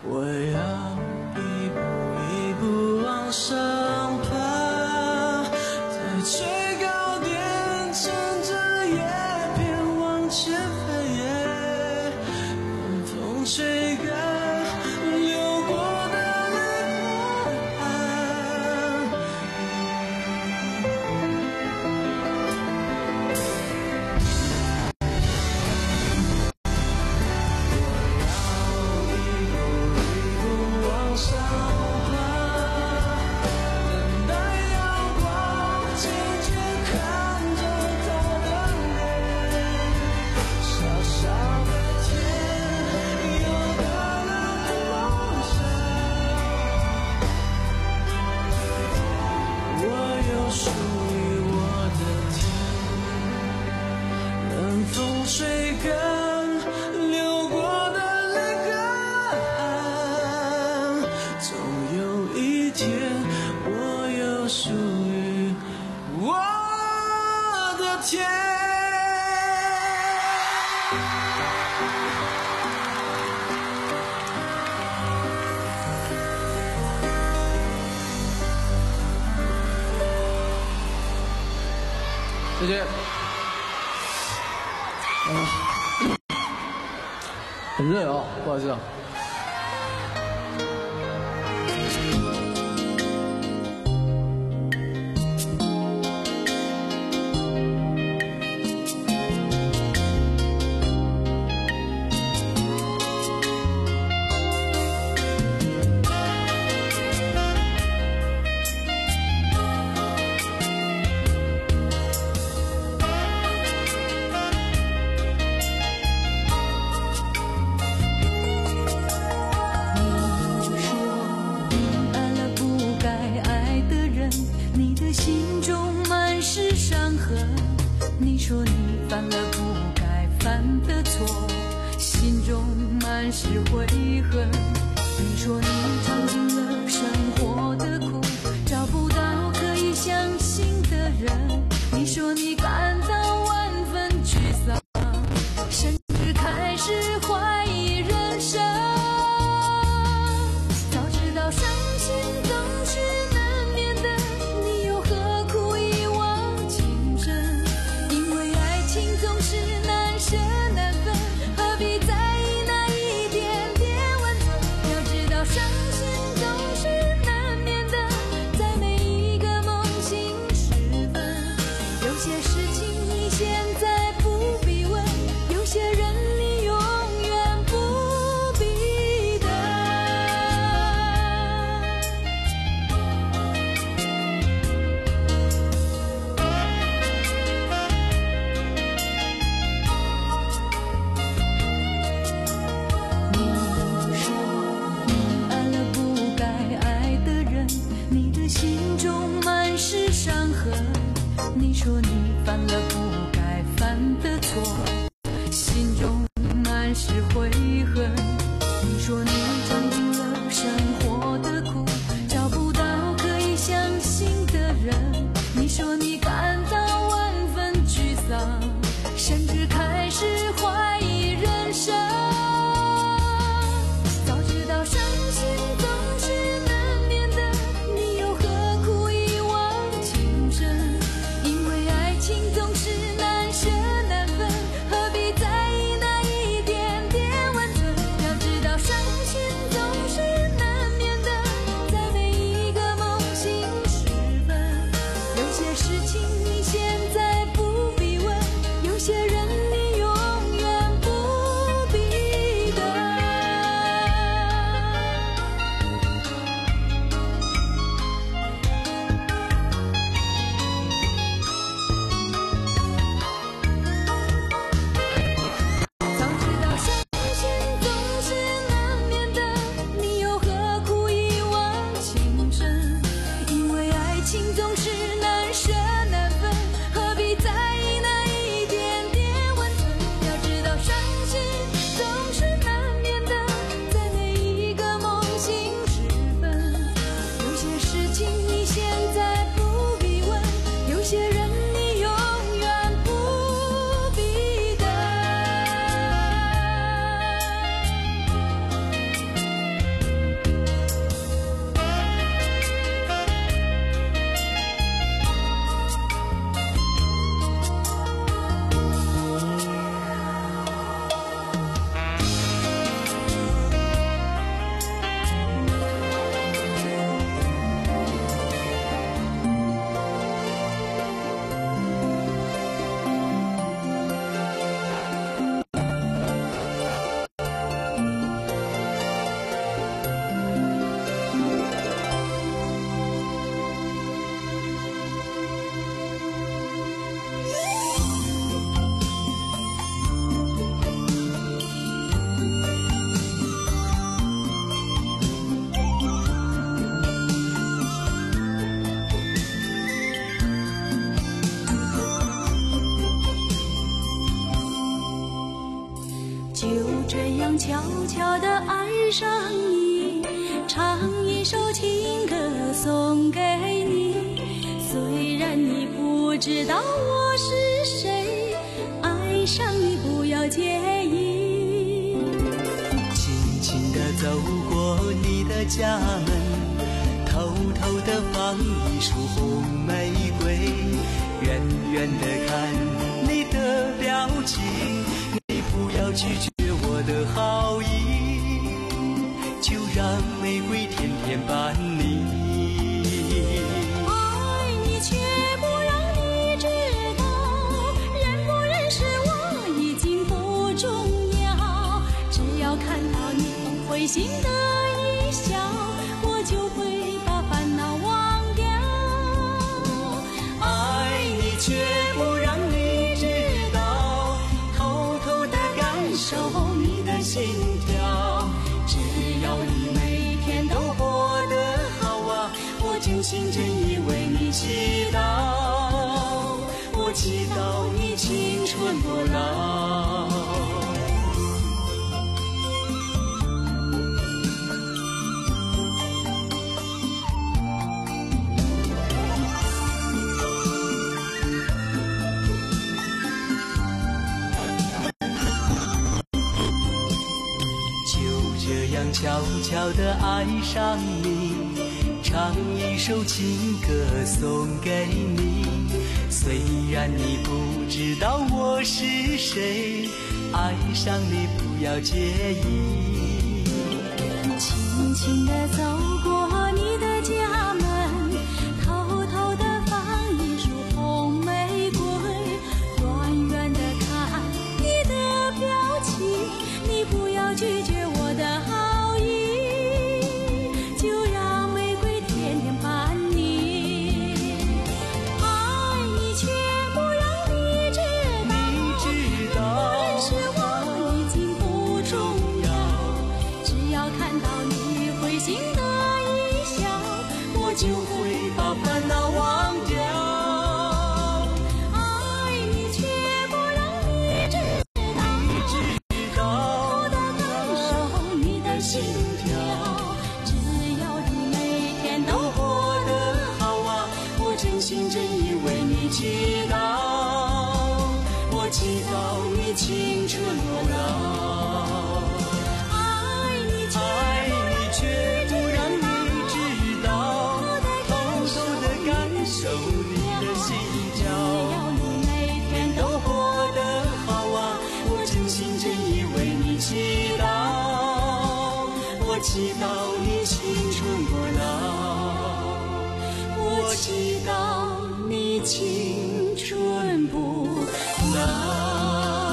我要一步一步往上爬，在最高点乘着叶片往前飞，冷风吹干流过的泪痕。往上爬，等待阳光渐渐看着他的脸，小小的天，有大大的梦想，我有属于我的天，冷风吹干流过的泪痕，总有一天，我有属于我的天。 谢谢。啊，很热哦，不好意思啊。 你说你犯了不该犯的错，心中满是悔恨。你说你尝尽了生活的苦，找不到可以相信的人。你说你感到万分沮丧，甚至开始怀疑人生。早知道伤心总是难免的，你又何苦一往情深？因为爱情总是难舍难分，何必在意那一点点唱一首情歌送给你，虽然你不知道我是谁，爱上你不要介意。 轻轻地走过你的家门，偷偷地放一束红玫瑰，远远地看你的表情，你不要拒绝我的好意，就让玫瑰天天伴你。 爱你却不让你知道，认不认识我已经不重要，只要看到你会心的一笑，我就会把烦恼忘掉。 爱你却不让你知道，偷偷地感受你的心跳，只要你每天都过得好啊，我真心真意为你祈祷，我祈祷你青春不老。悄悄地爱上你，唱一首情歌送给你，虽然你不知道我是谁，爱上你不要介意。 轻轻地走过你的家门，偷偷地放一束红玫瑰，远远地看你的表情，你不要拒绝我的好， 就会把烦恼忘掉。 爱你却不让你知道， 你知道， 偷偷地感受你的心跳，只要你每天都过得好啊，我真心真意为你祈祷，我祈祷你青春不老。爱你却爱你却不让你知道，受你的心跳， 只要你每天都过得好啊，我真心真意为你祈祷，我祈祷你青春不老，我祈祷你青春不老。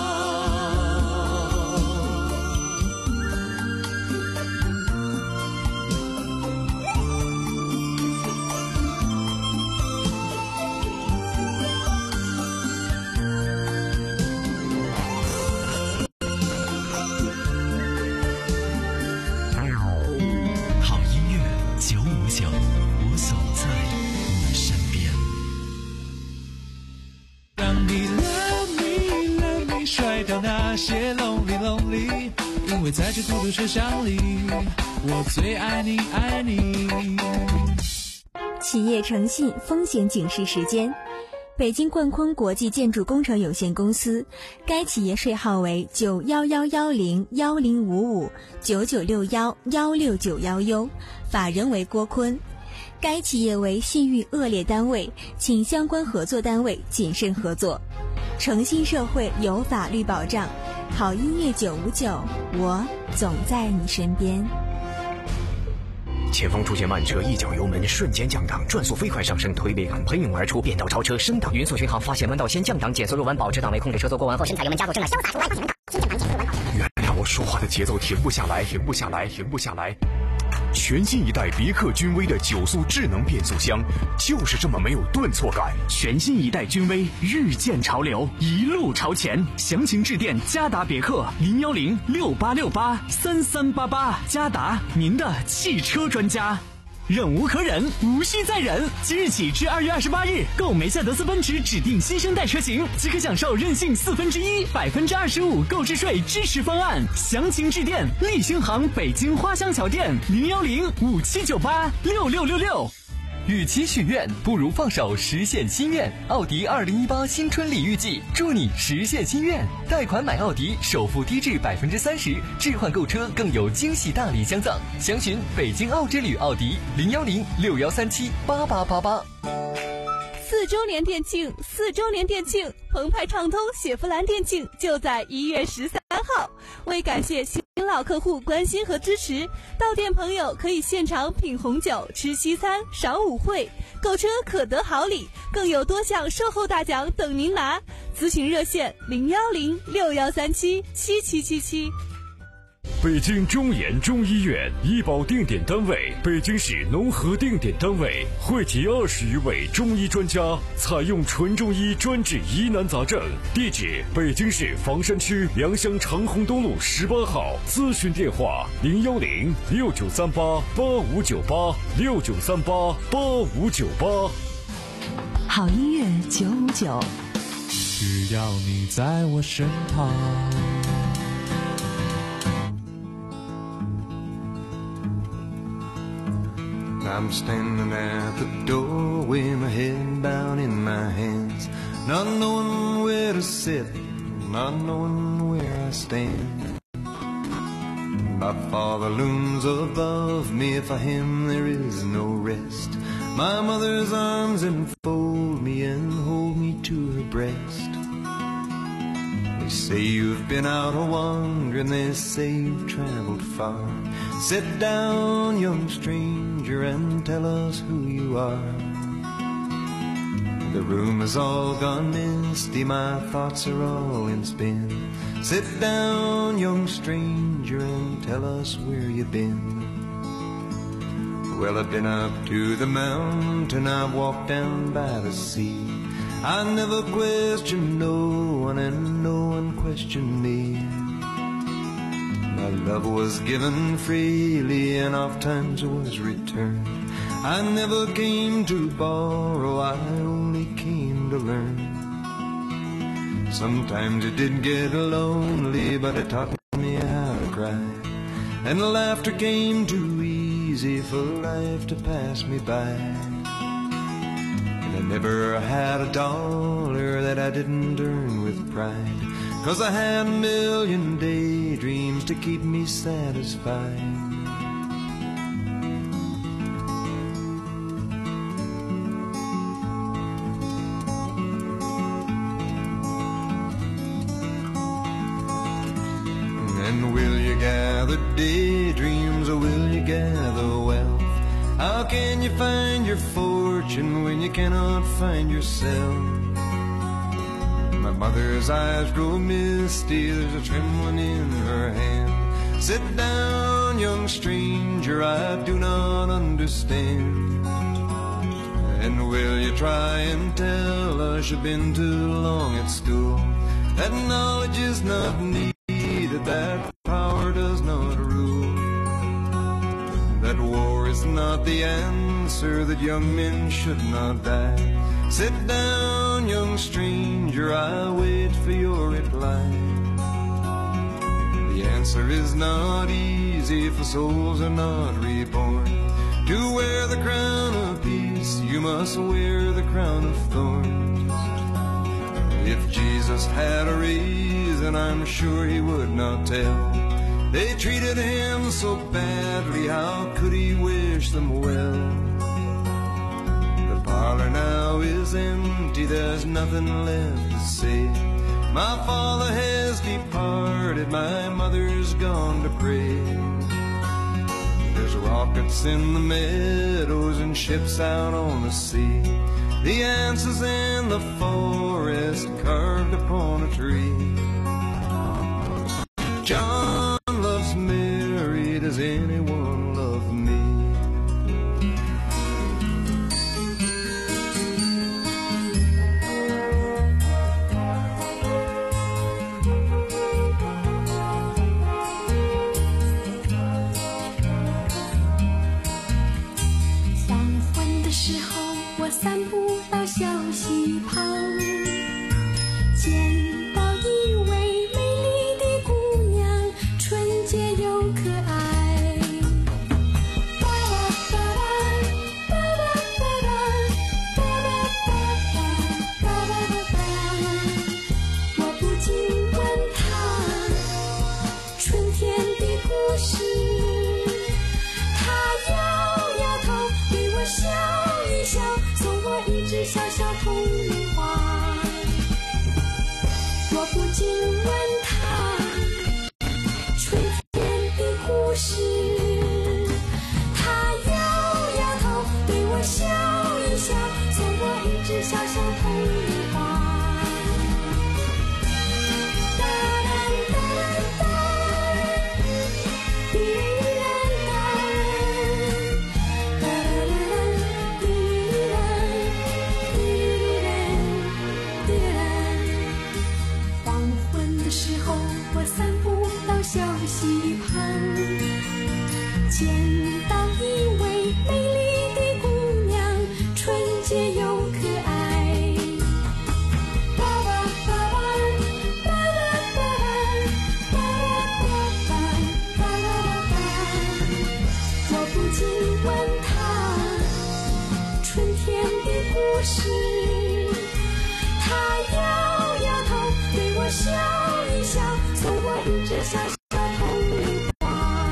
那些 lonely lonely， 因为在这孤独车厢里，我最爱你爱你。 企业诚信风险警示时间，北京冠坤国际建筑工程有限公司，该企业税号为九幺幺幺零幺零五五九九六幺幺六九幺 U， 法人为郭坤。该企业为信誉恶劣单位，请相关合作单位谨慎合作。诚信社会有法律保障，好音乐九五九，我总在你身边。 前方出现慢车，一脚油门瞬间降档，转速飞快上升，推背感喷涌而出，变道超车升档，匀速巡航发现弯道先降档，减速入弯保持档位，控制车速过弯后先踩油门加速，正在潇洒出弯后先降档，先降档减速入弯后。 原谅我说话的节奏停不下来，停不下来，停不下来。全新一代别克君威的九速智能变速箱，就是这么没有顿挫感。 全新一代君威日渐潮流，一路朝前。详情致电嘉达别克零幺零六八六八三三八八，嘉达您的汽车专家。 忍无可忍，无需再忍。即日起至二月二十八日，购梅赛德斯奔驰指定新生代车型，即可享受任性四分之一、百分之二十五购置税支持方案。详情致电立讯行北京花乡桥店零幺零五七九八六六六六。 与其许愿，不如放手实现心愿。奥迪二零一八新春礼遇季，祝你实现心愿。贷款买奥迪，首付低至百分之三十，置换购车更有惊喜大礼相赠。详询北京奥之旅奥迪零幺零六幺三七八八八八。 四周年店庆，四周年店庆，澎湃畅通雪佛兰店庆就在一月十三号。为感谢新老客户关心和支持，到店朋友可以现场品红酒、吃西餐、赏舞会，购车可得好礼，更有多项售后大奖等您拿。咨询热线零幺零六幺三七七七七七。 北京中研中医院医保定点单位，北京市农合定点单位，汇集二十余位中医专家，采用纯中医专治疑难杂症。地址：北京市房山区良乡长虹东路十八号。咨询电话：零幺零六九三八八五九八六九三八八五九八。 好音乐九五九， 只要你在我身旁。 I'm standing at the doorway, my head down in my hands, not knowing where to sit, not knowing where I stand. My Father looms above me, for him there is no rest. My mother's arms enfold me and hold me to her breast. They say you've been out a wandering, they say you've traveled far. Sit down, young stranger, and tell us who you are. The room is all gone misty, my thoughts are all in spin. Sit down, young stranger, and tell us where you've been. Well, I've been up to the mountain, I've walked down by the sea. I never questioned no one, and no one questioned me. My love was given freely, and oft times was returned. I never came to borrow, I only came to learn. Sometimes it did get lonely, but it taught me how to cry. And laughter came too easy for life to pass me by. And I never had a dollar that I didn't earn with pride, 'cause I had a million daydreams to keep me satisfied. And will you gather daydreams, or will you gather wealth? How can you find your fortune when you cannot find yourself? My mother's eyes grow misty, there's a trembling in her hand. Sit down, young stranger, I do not understand. And will you try and tell us you've been too long at school? That knowledge is not needed, that power does not rule. That war is not the answer, that young men should not die. Sit down, young stranger, I wait for your reply. The answer is not easy, for souls are not reborn. To wear the crown of peace, you must wear the crown of thorns. If Jesus had a reason, I'm sure he would not tell. They treated him so badly, how could he wish them well? The parlor now is empty, there's nothing left to say. My father has departed, my mother's gone to pray. There's rockets in the meadows and ships out on the sea. The answer's in the forest, carved upon a tree. John loves Mary, does anyone love me? 散步到小溪旁，见到一位美丽的姑娘，纯洁又可爱。爸爸爸爸爸爸爸爸爸爸爸爸，我不禁问她春天的故事。她摇摇头，对我笑一笑，送我一只小小铜铃花。我不禁问他春天的故事，他摇摇头，对我笑一笑，送我一只小小铜铃花。哒啦哒啦哒，滴啦哒，哒啦啦啦，滴啦，滴啦，滴啦。黄昏的时候，我散步到小溪旁，见到一位美丽的姑娘，纯洁又可爱。爸爸爸爸爸爸爸爸爸爸爸爸，我不禁问她春天的故事。她摇摇头，对我笑一笑，送我一只小小铜铃花。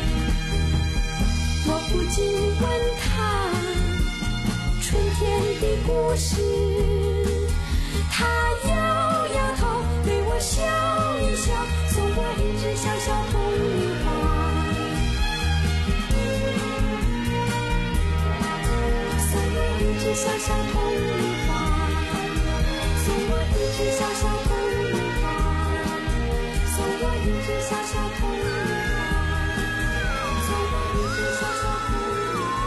我不禁问她春天的故事。她摇摇头，对我笑一笑，送我一只小小铜铃花。送我一只小小铜铃花。送我一只小小铜铃花，送我一只小小铜铃花，送我一只小小铜铃花。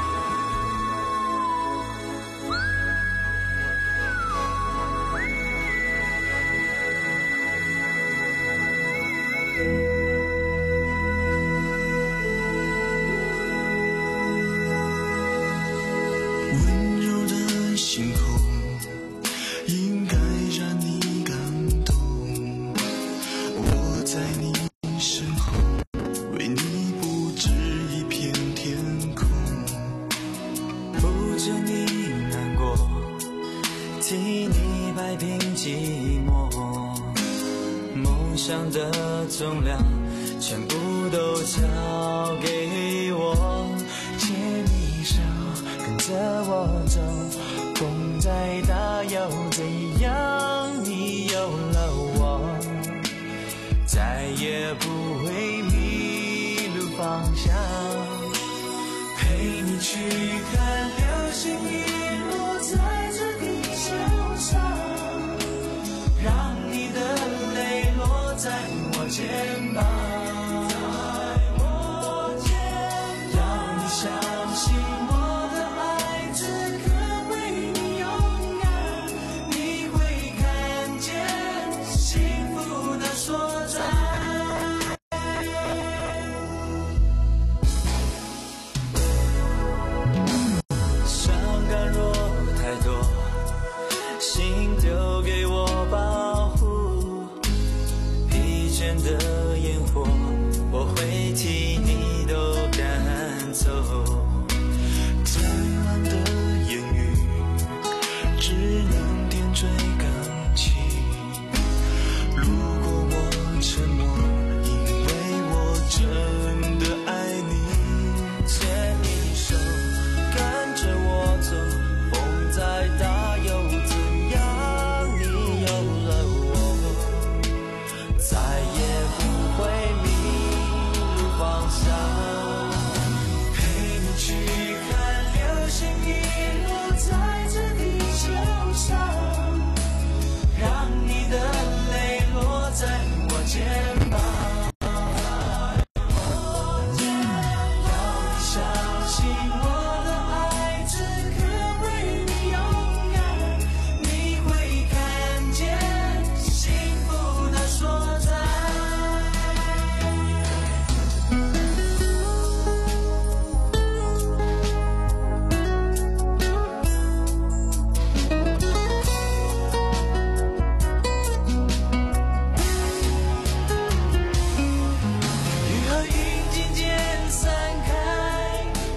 温柔的星空应该让你感动，我在你身后，为你布置一片天空， 不准你难过，替你摆平寂寞，梦想的重量全部都交给我，牵你手，跟着我走，风再大又怎样？你有了我，再也不会迷路方向。陪你去看流星遗落在这地球上，让你的泪落在我肩膀，让你相信我。伤感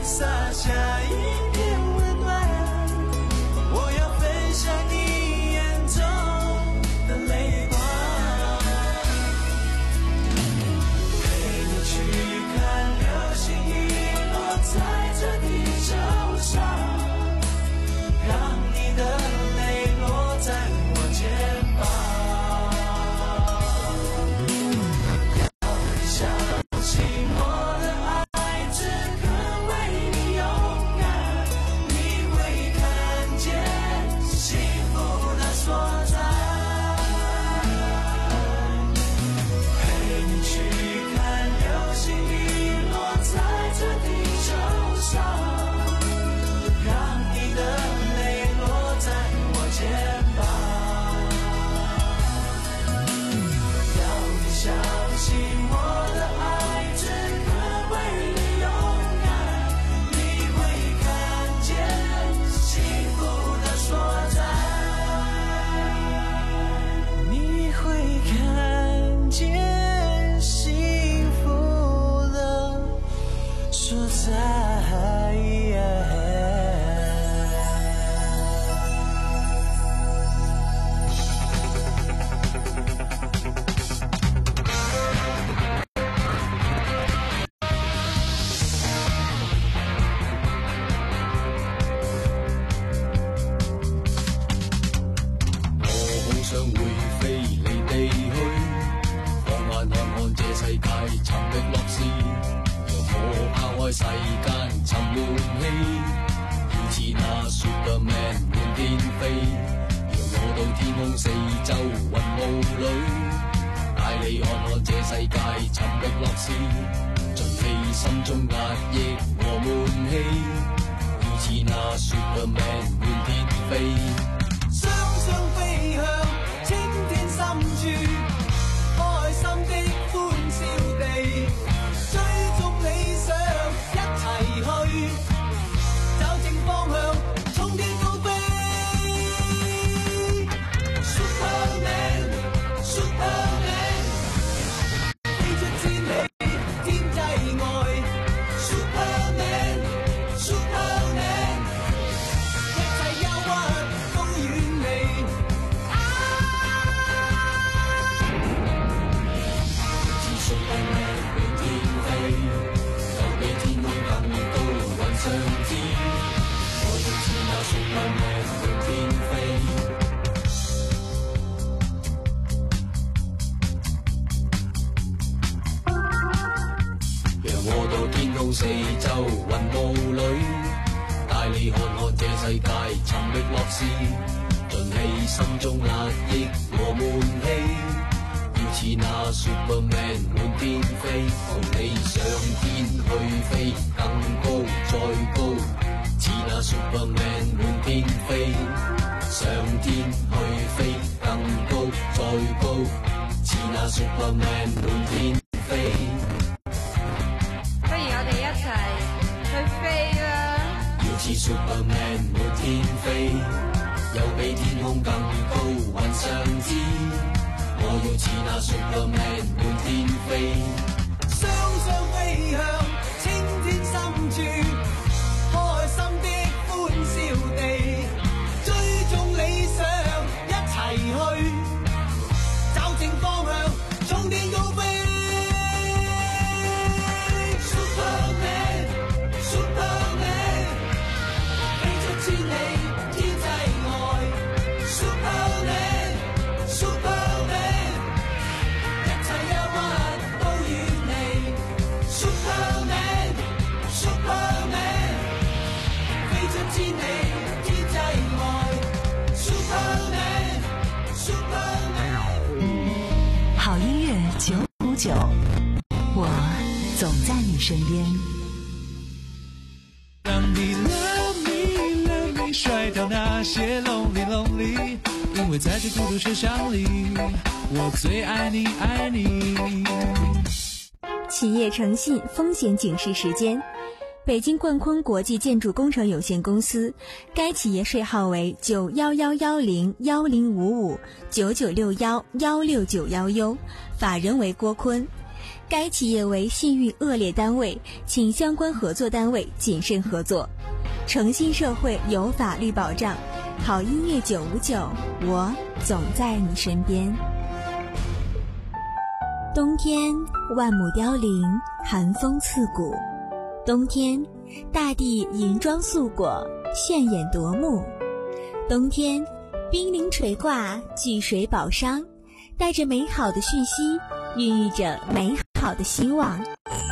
洒下一片温暖，我要分享你眼中的泪光，陪你去看流星雨落在这地球上，让你的泪落在我肩膀，要你相信我的爱只可为你勇敢，你会看见幸福的所在，陪你去看流星雨落在这地球上，让你的泪落在我肩膀，要你相信我的爱只可为你勇敢，你会看见幸福的所在，你会看见幸福的所在。 我好想會飛離地去，放眼看看這世界尋覓樂事，讓我拋開世間尋悶氣，要似那 Superman 滿天飛，讓我到天空四周雲霧裏，帶你看看這世界尋覓樂事，盡棄心中壓抑和悶氣，要似那 Superman 滿天飛。 雙雙飛向青天深處，開心的歡笑地，追逐理想一齊去，找正方向衝天高飛。Superman Superman 飛出千里天際外， Superman Superman 一切憂鬱都遠離。 似 Superman 滿天飛，有比天空更高雲上天，我要似那 Superman 滿天飛。讓我到天空四周雲霧裏，帶你看看這世界尋覓樂事，盡棄心中壓抑和悶氣，要似那 Superman 滿天飛，同你上天去飛，更高再高，似那 Superman 滿天飛，上天去飛，更高再高，似那 Superman 滿天飛。 不如我哋一齊去飛啦！ 要似 Superman 滿天飛，有比天空更高雲上天，我要似那 Superman 滿天飛。 雙雙飛向青天深處，開心的歡笑地，追蹤理想一齊去，找正方向衝天高飛。Superman Superman 飛出千里天際外， Superman Superman 一切憂鬱都遠離。Superman Superman 飛出千里天際外， Superman Superman。 好音乐九五九，我总在你身边。 让你 love me love me 甩掉那些 lonely lonely， 因为在这孤独车厢里，我最爱你爱你。 企业诚信风险警示时间。北京冠坤国际建筑工程有限公司，该企业税号为九幺幺幺零幺零五五九九六幺幺六九幺 U， 法人为郭坤。 该企业为信誉恶劣单位，请相关合作单位谨慎合作。诚信社会有法律保障，好音乐九五九，我总在你身边。冬天万亩凋零，寒风刺骨。冬天大地银装素裹，炫眼夺目。冬天冰凌垂挂，聚水宝商，带着美好的讯息，孕育着美好的希望。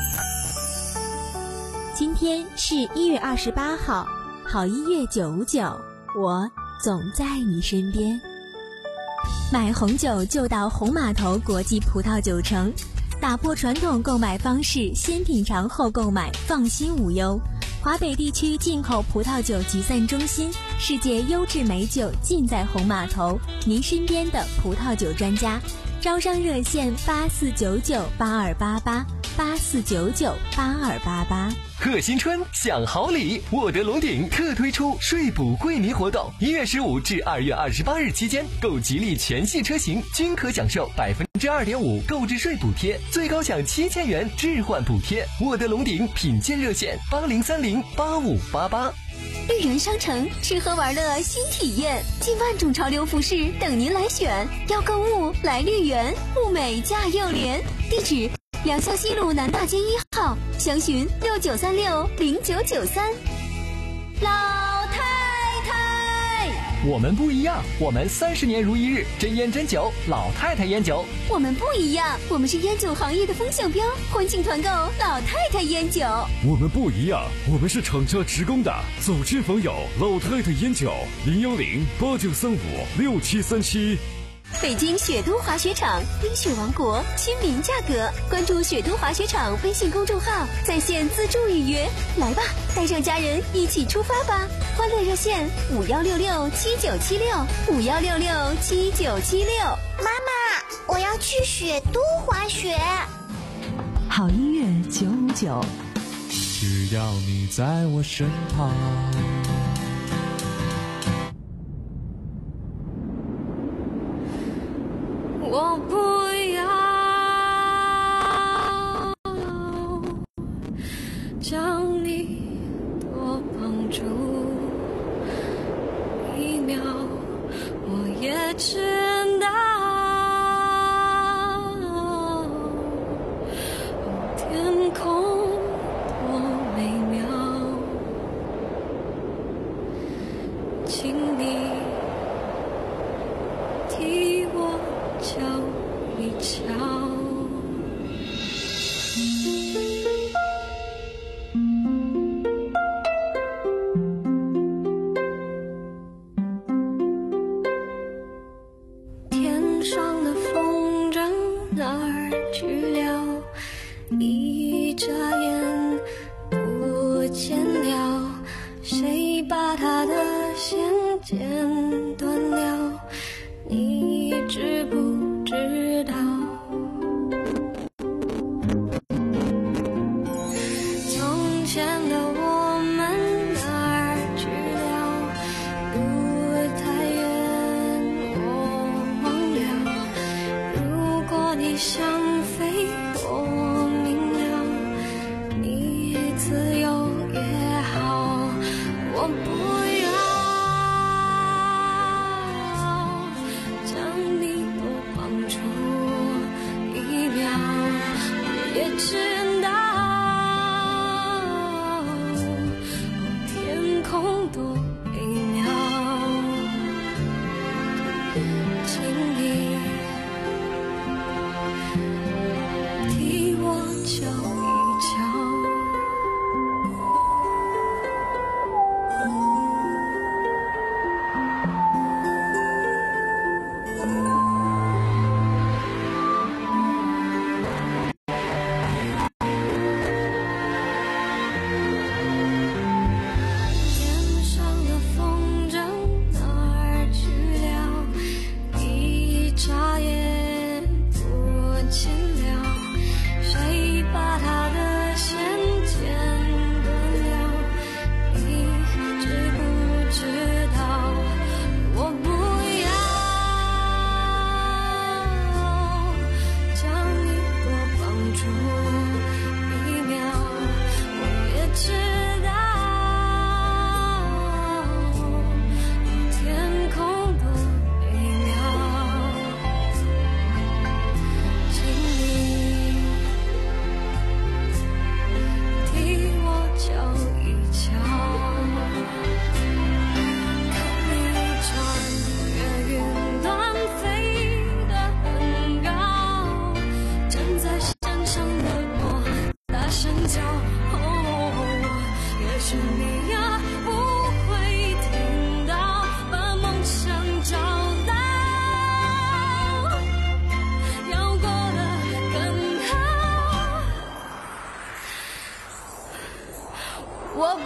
今天是一月二十八号，好音乐九五九，我总在你身边。买红酒就到红码头国际葡萄酒城，打破传统购买方式，先品尝后购买，放心无忧。华北地区进口葡萄酒集散中心，世界优质美酒尽在红码头，您身边的葡萄酒专家。招商热线八四九九八二八八八四九九八二八八。 贺新春享好礼，沃德龙鼎特推出税补惠民活动，一月十五至二月二十八日期间，购吉利全系车型均可享受百分之二点五购置税补贴，最高享七千元置换补贴。沃德龙鼎品鉴热线八零三零八五八八。 绿源商城吃喝玩乐新体验，近万种潮流服饰等您来选。要购物来绿源，物美价又廉。地址：良校西路南大街一号，详询六九三六零九九三。老太太， 我们不一样，我们三十年如一日，真烟真酒，老太太烟酒。 我们不一样，我们是烟酒行业的风向标，欢庆团购老太太烟酒。 我们不一样，我们是厂家职工的，走亲访友，老太太烟酒，零幺零八九三五六七三七。 北京雪都滑雪场，冰雪王国，亲民价格。关注雪都滑雪场微信公众号，在线自助预约。来吧，带上家人一起出发吧！欢乐热线五幺六六七九七六五幺六六七九七六。 妈妈，我要去雪都滑雪。 好音乐九五九， 只要你在我身旁。 我不要将你多绑住一秒，我也知道天空多美妙，请你替我瞧一瞧。天上的风筝哪儿去了？一眨眼不见了，谁把它的线剪断了？你知不知道？从前的我们哪儿去了？路太远，我忘了。如果你想飞，我明了。你自由也好，我不将你多绑住。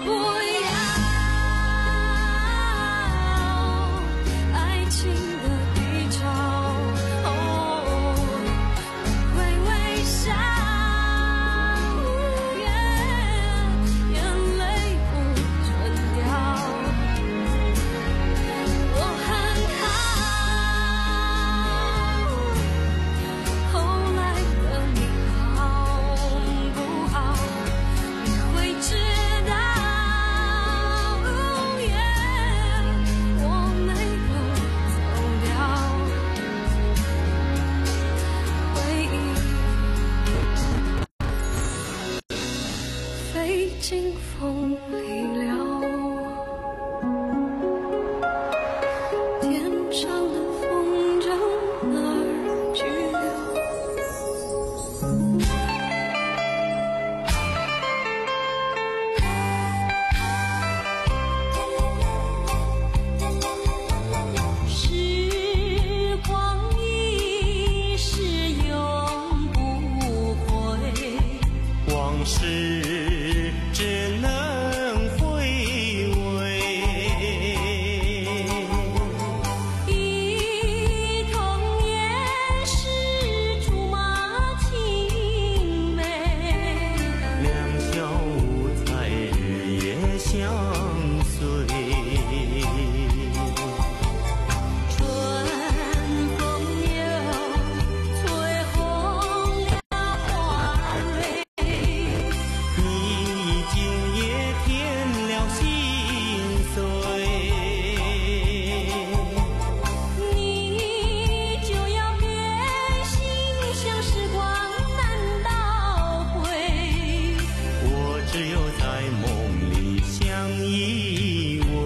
经风离了，天上的风筝哪儿去了？时光一逝永不回， 往事只能回味， 忆童年时竹马青梅， 两小无猜日夜相随， 春风又吹红了花蕊， 你今夜添了心碎， 你就要变心，像时光难倒回， 我只有在梦里相依偎。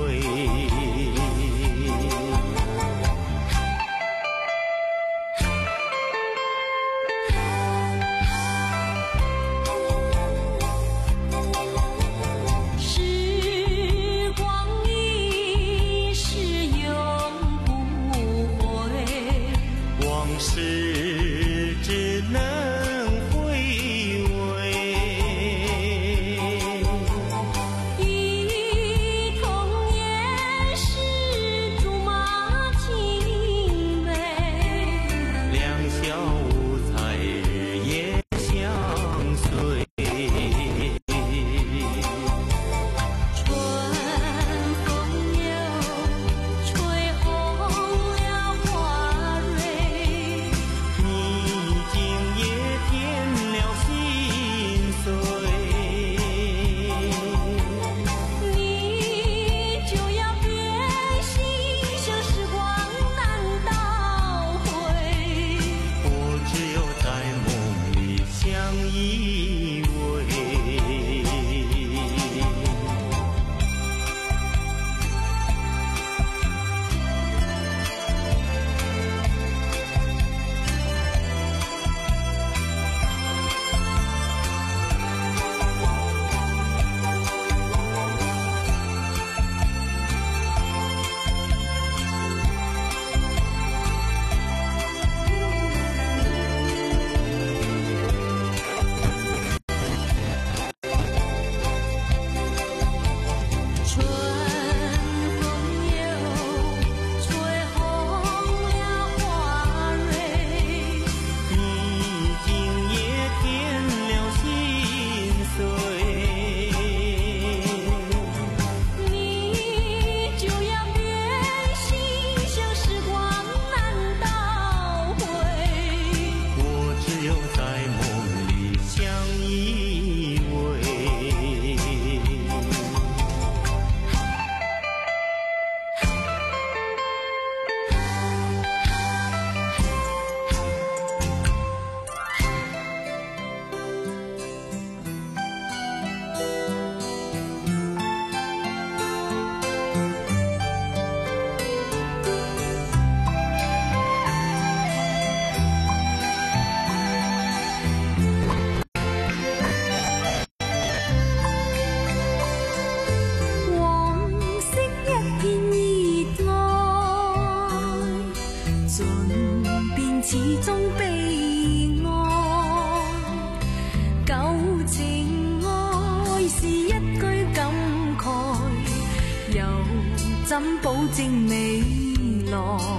怎保證未來？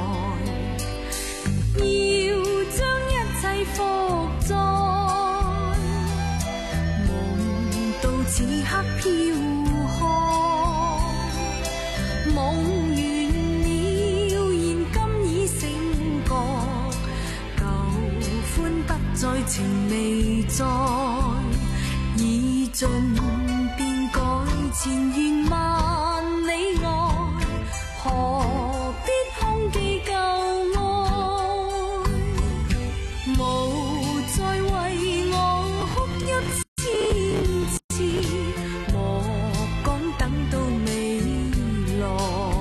要將一切復在，夢到此刻飄開，夢完了，現今已醒覺，舊歡不再，情未在，已盡變改，前緣萬里外，何必空記舊愛？無再為我哭一千次，莫講等到未來。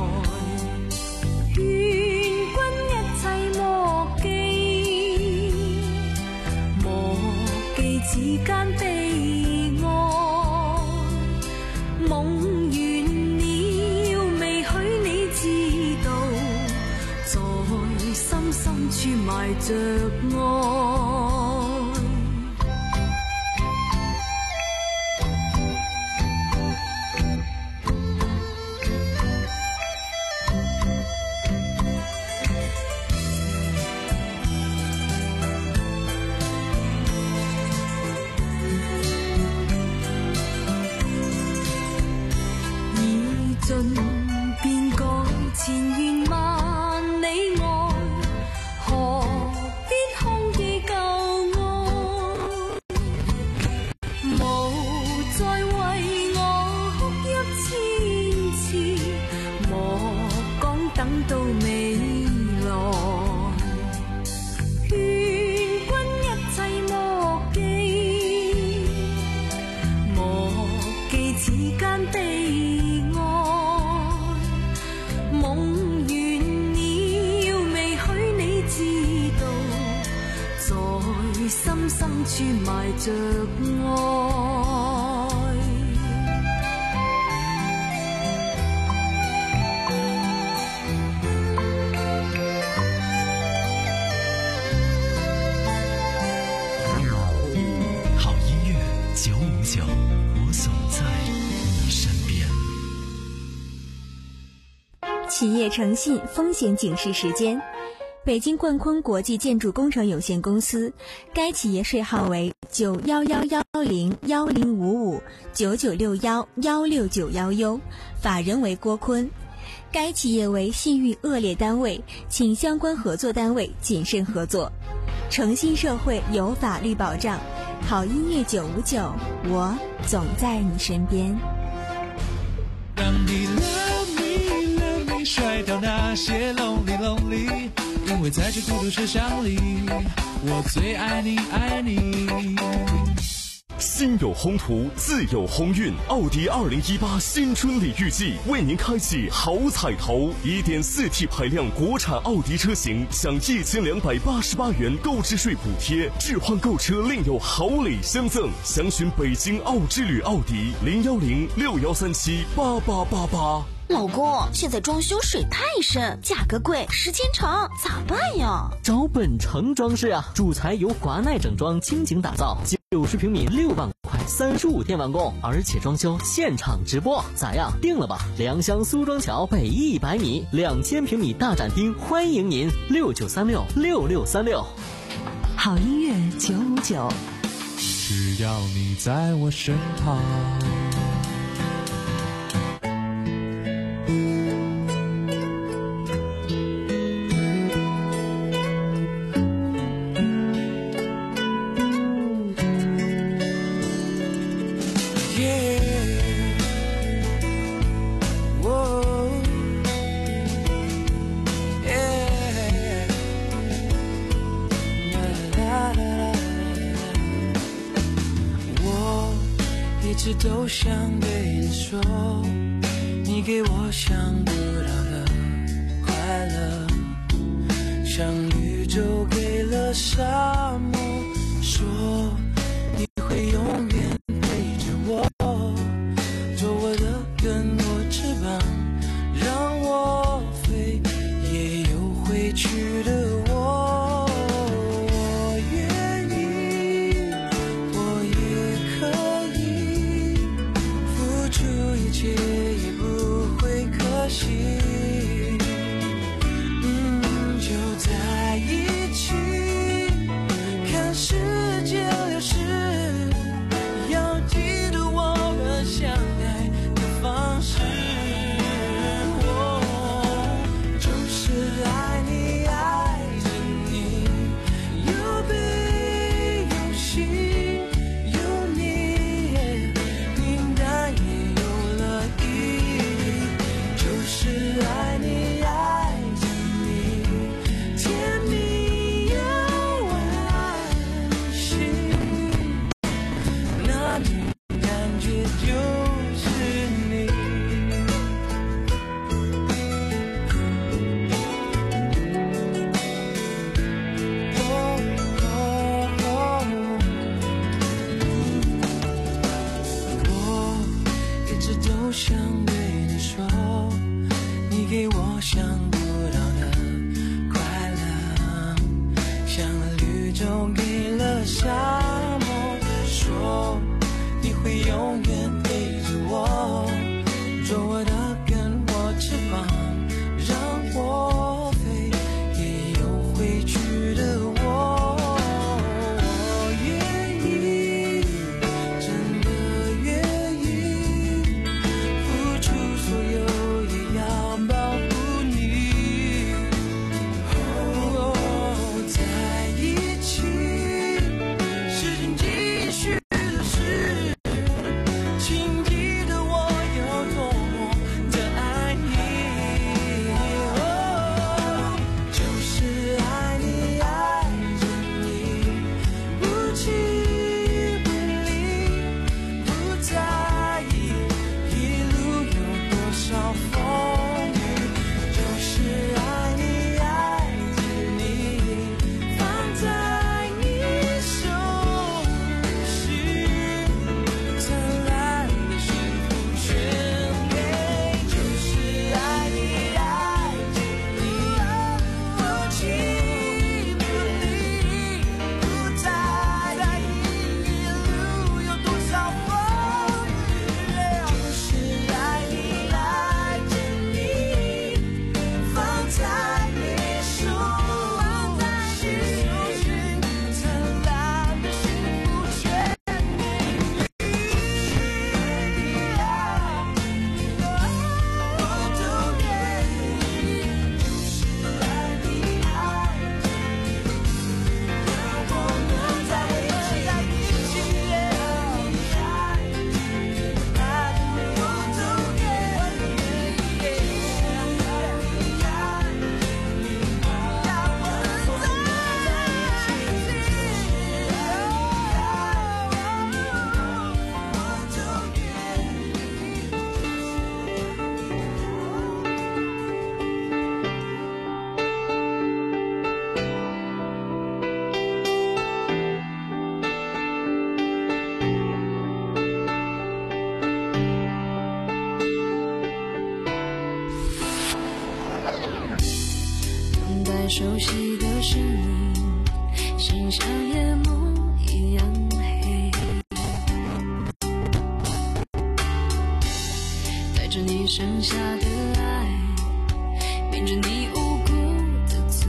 勸君一切莫記，莫記此間悲哀。夢完了，未許你知道，在心深處埋着愛。盡變改，前緣萬里外，何必空記舊愛？無再為我哭一千次，莫講等到未來。勸君一切莫記，莫記此間悲。夢完了，未許你知道，在心深處埋着愛。 好音樂九五九，我總在你身邊。 企業誠信風險警示時間，北京冠坤國際建築工程有限公司，該企業稅號為九幺幺幺零幺零五五九九六幺幺六九幺 U， 法人為郭坤。該企業為信譽惡劣單位，請相關合作單位謹慎合作。誠信社會有法律保障，好音樂九五九，我總在你身邊。 讓你 love me love me 甩掉那些 lonely lonely， 因為在這孤獨車廂裡，我最愛你愛你。 心有宏圖，自有宏運。奧迪二零一八新春禮遇季為您開啟好彩頭， 一點四 T 排量國產奧迪車型享一千兩百八十八元購置稅補貼，置換購車另有好禮相贈。詳詢北京奧之旅奧迪零幺零六幺三七八八八八。 老公，现在装修水太深，价格贵，时间长，咋办呀？ 找本城装饰啊，主材由华奈整装倾情打造，九十平米六万块，三十五天完工，而且装修现场直播，咋样？定了吧？良乡苏庄桥北一百米，两千平米大展厅，欢迎您六九三六六六三六。 好音乐九五九， 只要你在我身旁。 一直都想对你说，你给我想不到的快乐，像绿洲给了沙漠，说你会永远陪着我，做我的跟我翅膀，让我飞，也有回去的我。也不会可惜。 我的跟我翅膀，让我飞，也有回去的我。我愿意，真的愿意，付出所有也要保护你。哦，在一起，时间继续的是。请记得我有多么的爱你，哦，就是爱你，爱着你，不弃不离，不在意一路有多少风雨，就是爱你，爱着你，放在你手心，灿烂的幸福全给，就是爱你，爱着你，不弃不离，不在意一路有多少风雨，就是爱你，爱着你，放在你手心，灿烂的幸福全给。我都愿意，就是爱你，爱着你，让我们在一起，在一起，爱你，爱你，我都愿意，爱你，爱你，让我们在一起， 等待熟悉的身影，心像夜幕一样黑，带着你剩下的爱，抿着你无辜的嘴，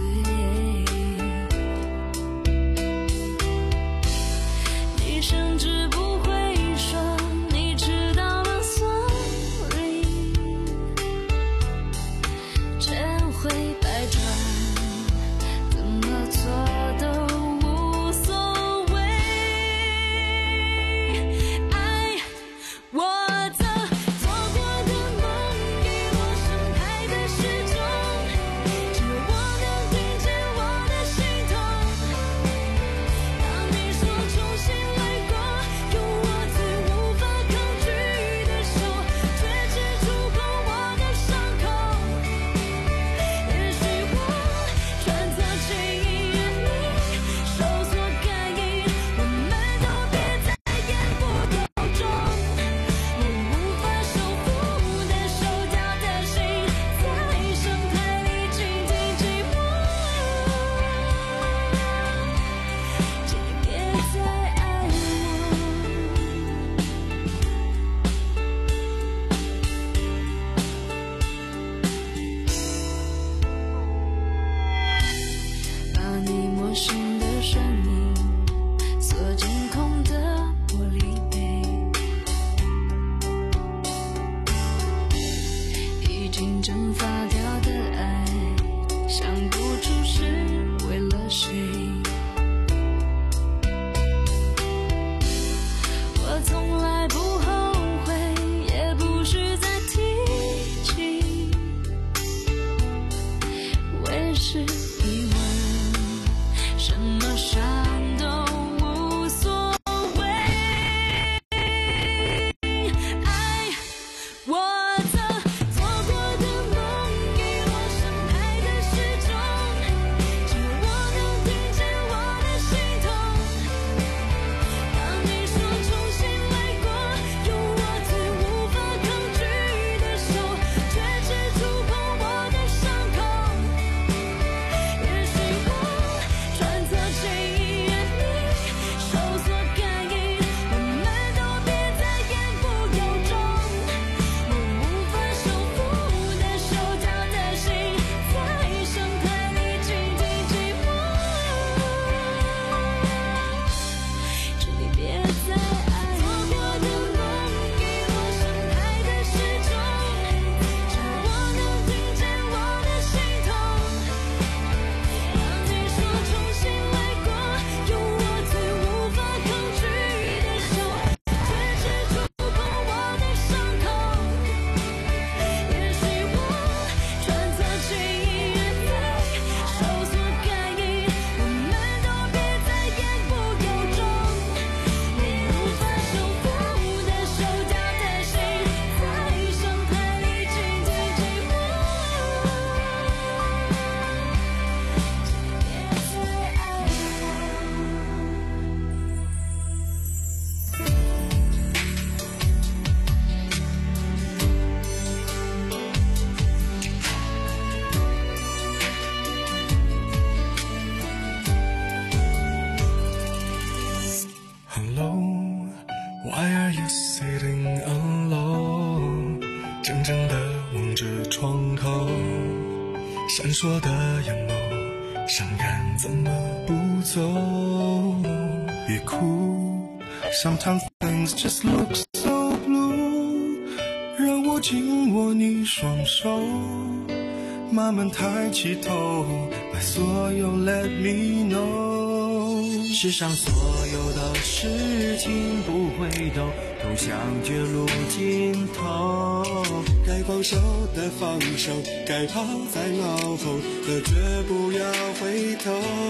你甚至不会说你知道了 sorry， 却会百转，怎么做都无所谓。爱我的做过的梦，给我盛开的时钟，只有我能听见我的心痛。当你说重新来过，用我最无法抗拒的手，却只触碰我的伤口。也许我穿错情意让你受所感应，我们都别再言不由衷。我无法守护的手脚的心，在生态里倾听寂寞，请别再爱我。把你陌生的身影锁进空的玻璃杯，已经蒸发掉的爱，想不出是为了谁。我从来不后悔，也不需再提起，为时已晚，什么伤都无所谓。爱我的做过的梦，给我盛开的时钟， 望着窗口，闪烁的眼眸，伤感怎么不走？别哭 Sometimes things just look so blue， 让我紧握你双手，慢慢抬起头，把所有 let me know。 世上所有的事情不回头，通向绝路尽头。 该放手的放手，该抛在脑后的绝不要回头。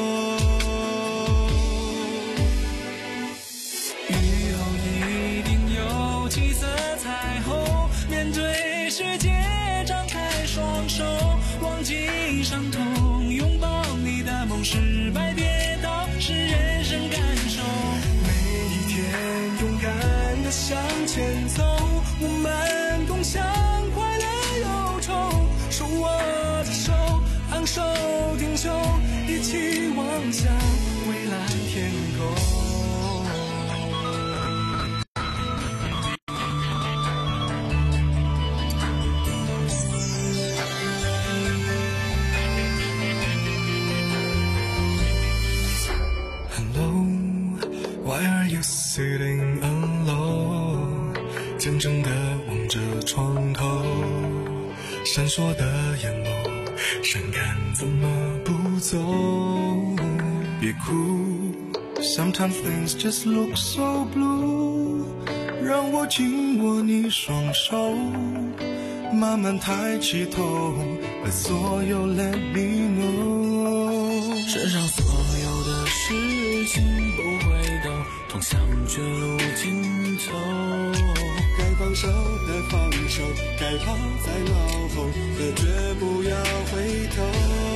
雨后一定有七色彩虹，面对世界张开双手，忘记伤痛，拥抱你的梦，失败跌倒是人生感受。 每一天勇敢地向前走，我们共享快乐忧愁，手握着手，昂首挺胸，一起望向蔚蓝天空。Why are you sitting alone？ 怔怔地望着窗口，闪烁的眼眸，伤感怎么不走？别哭 Sometimes things just look so blue， 让我紧握你双手，慢慢抬起头，把所有 let me know。 世上所有的事情不回头，通向绝路尽头。 该放手的放手，该抛在脑后的绝不要回头。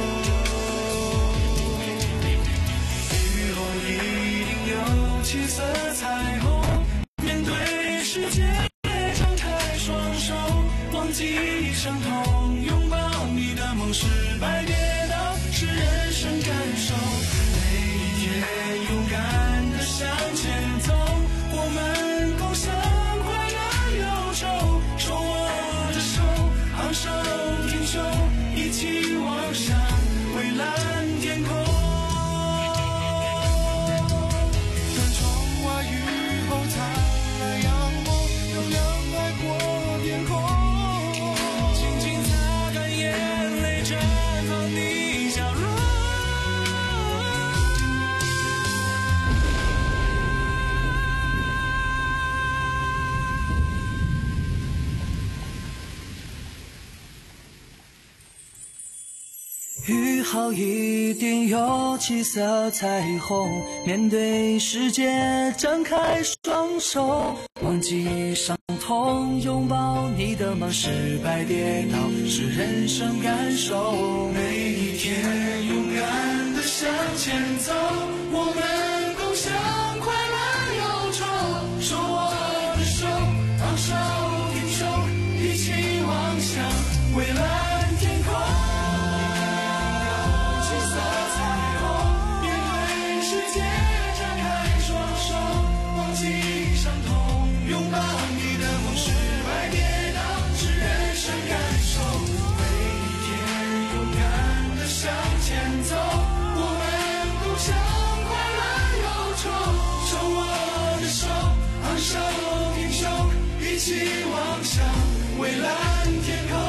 雨后一定有七色彩虹，面对世界张开双手，忘记伤痛，拥抱你的梦，失败跌倒是人生感受。每一天勇敢地向前走，我们共享快乐忧愁，手握着手，昂首挺胸，一起望向蔚蓝天空。当窗外雨后灿烂阳光，有亮海阔天空，轻轻擦干眼泪，绽放你笑容。 雨后一定有七色彩虹，面对世界张开双手，忘记伤痛，拥抱你的梦，失败跌倒是人生感受。 每一天勇敢地向前走，我们共享快乐忧愁，手握着手，昂首挺胸，一起望向蔚蓝天空。一起望向蔚蓝天空，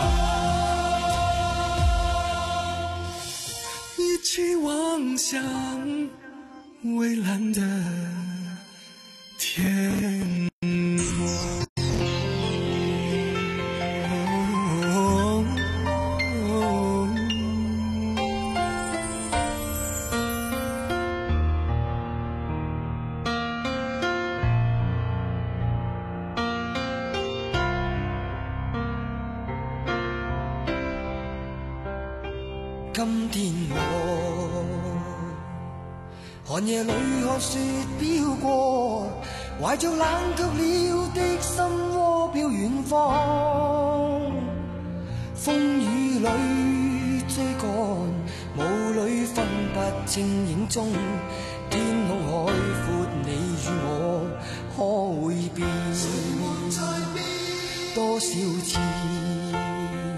一起望向蔚蓝的天空。 今天我寒夜里看雪飘過，懷着冷卻了的心窩飄遠方。風雨裏追趕，霧裏分不清影蹤。天空海闊，你與我可會變？多少次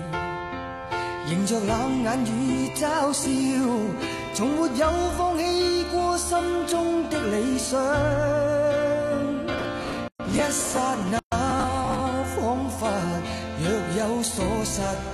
迎着冷眼與嘲笑，從沒有放棄過心中的理想。一剎那恍惚，若有所失。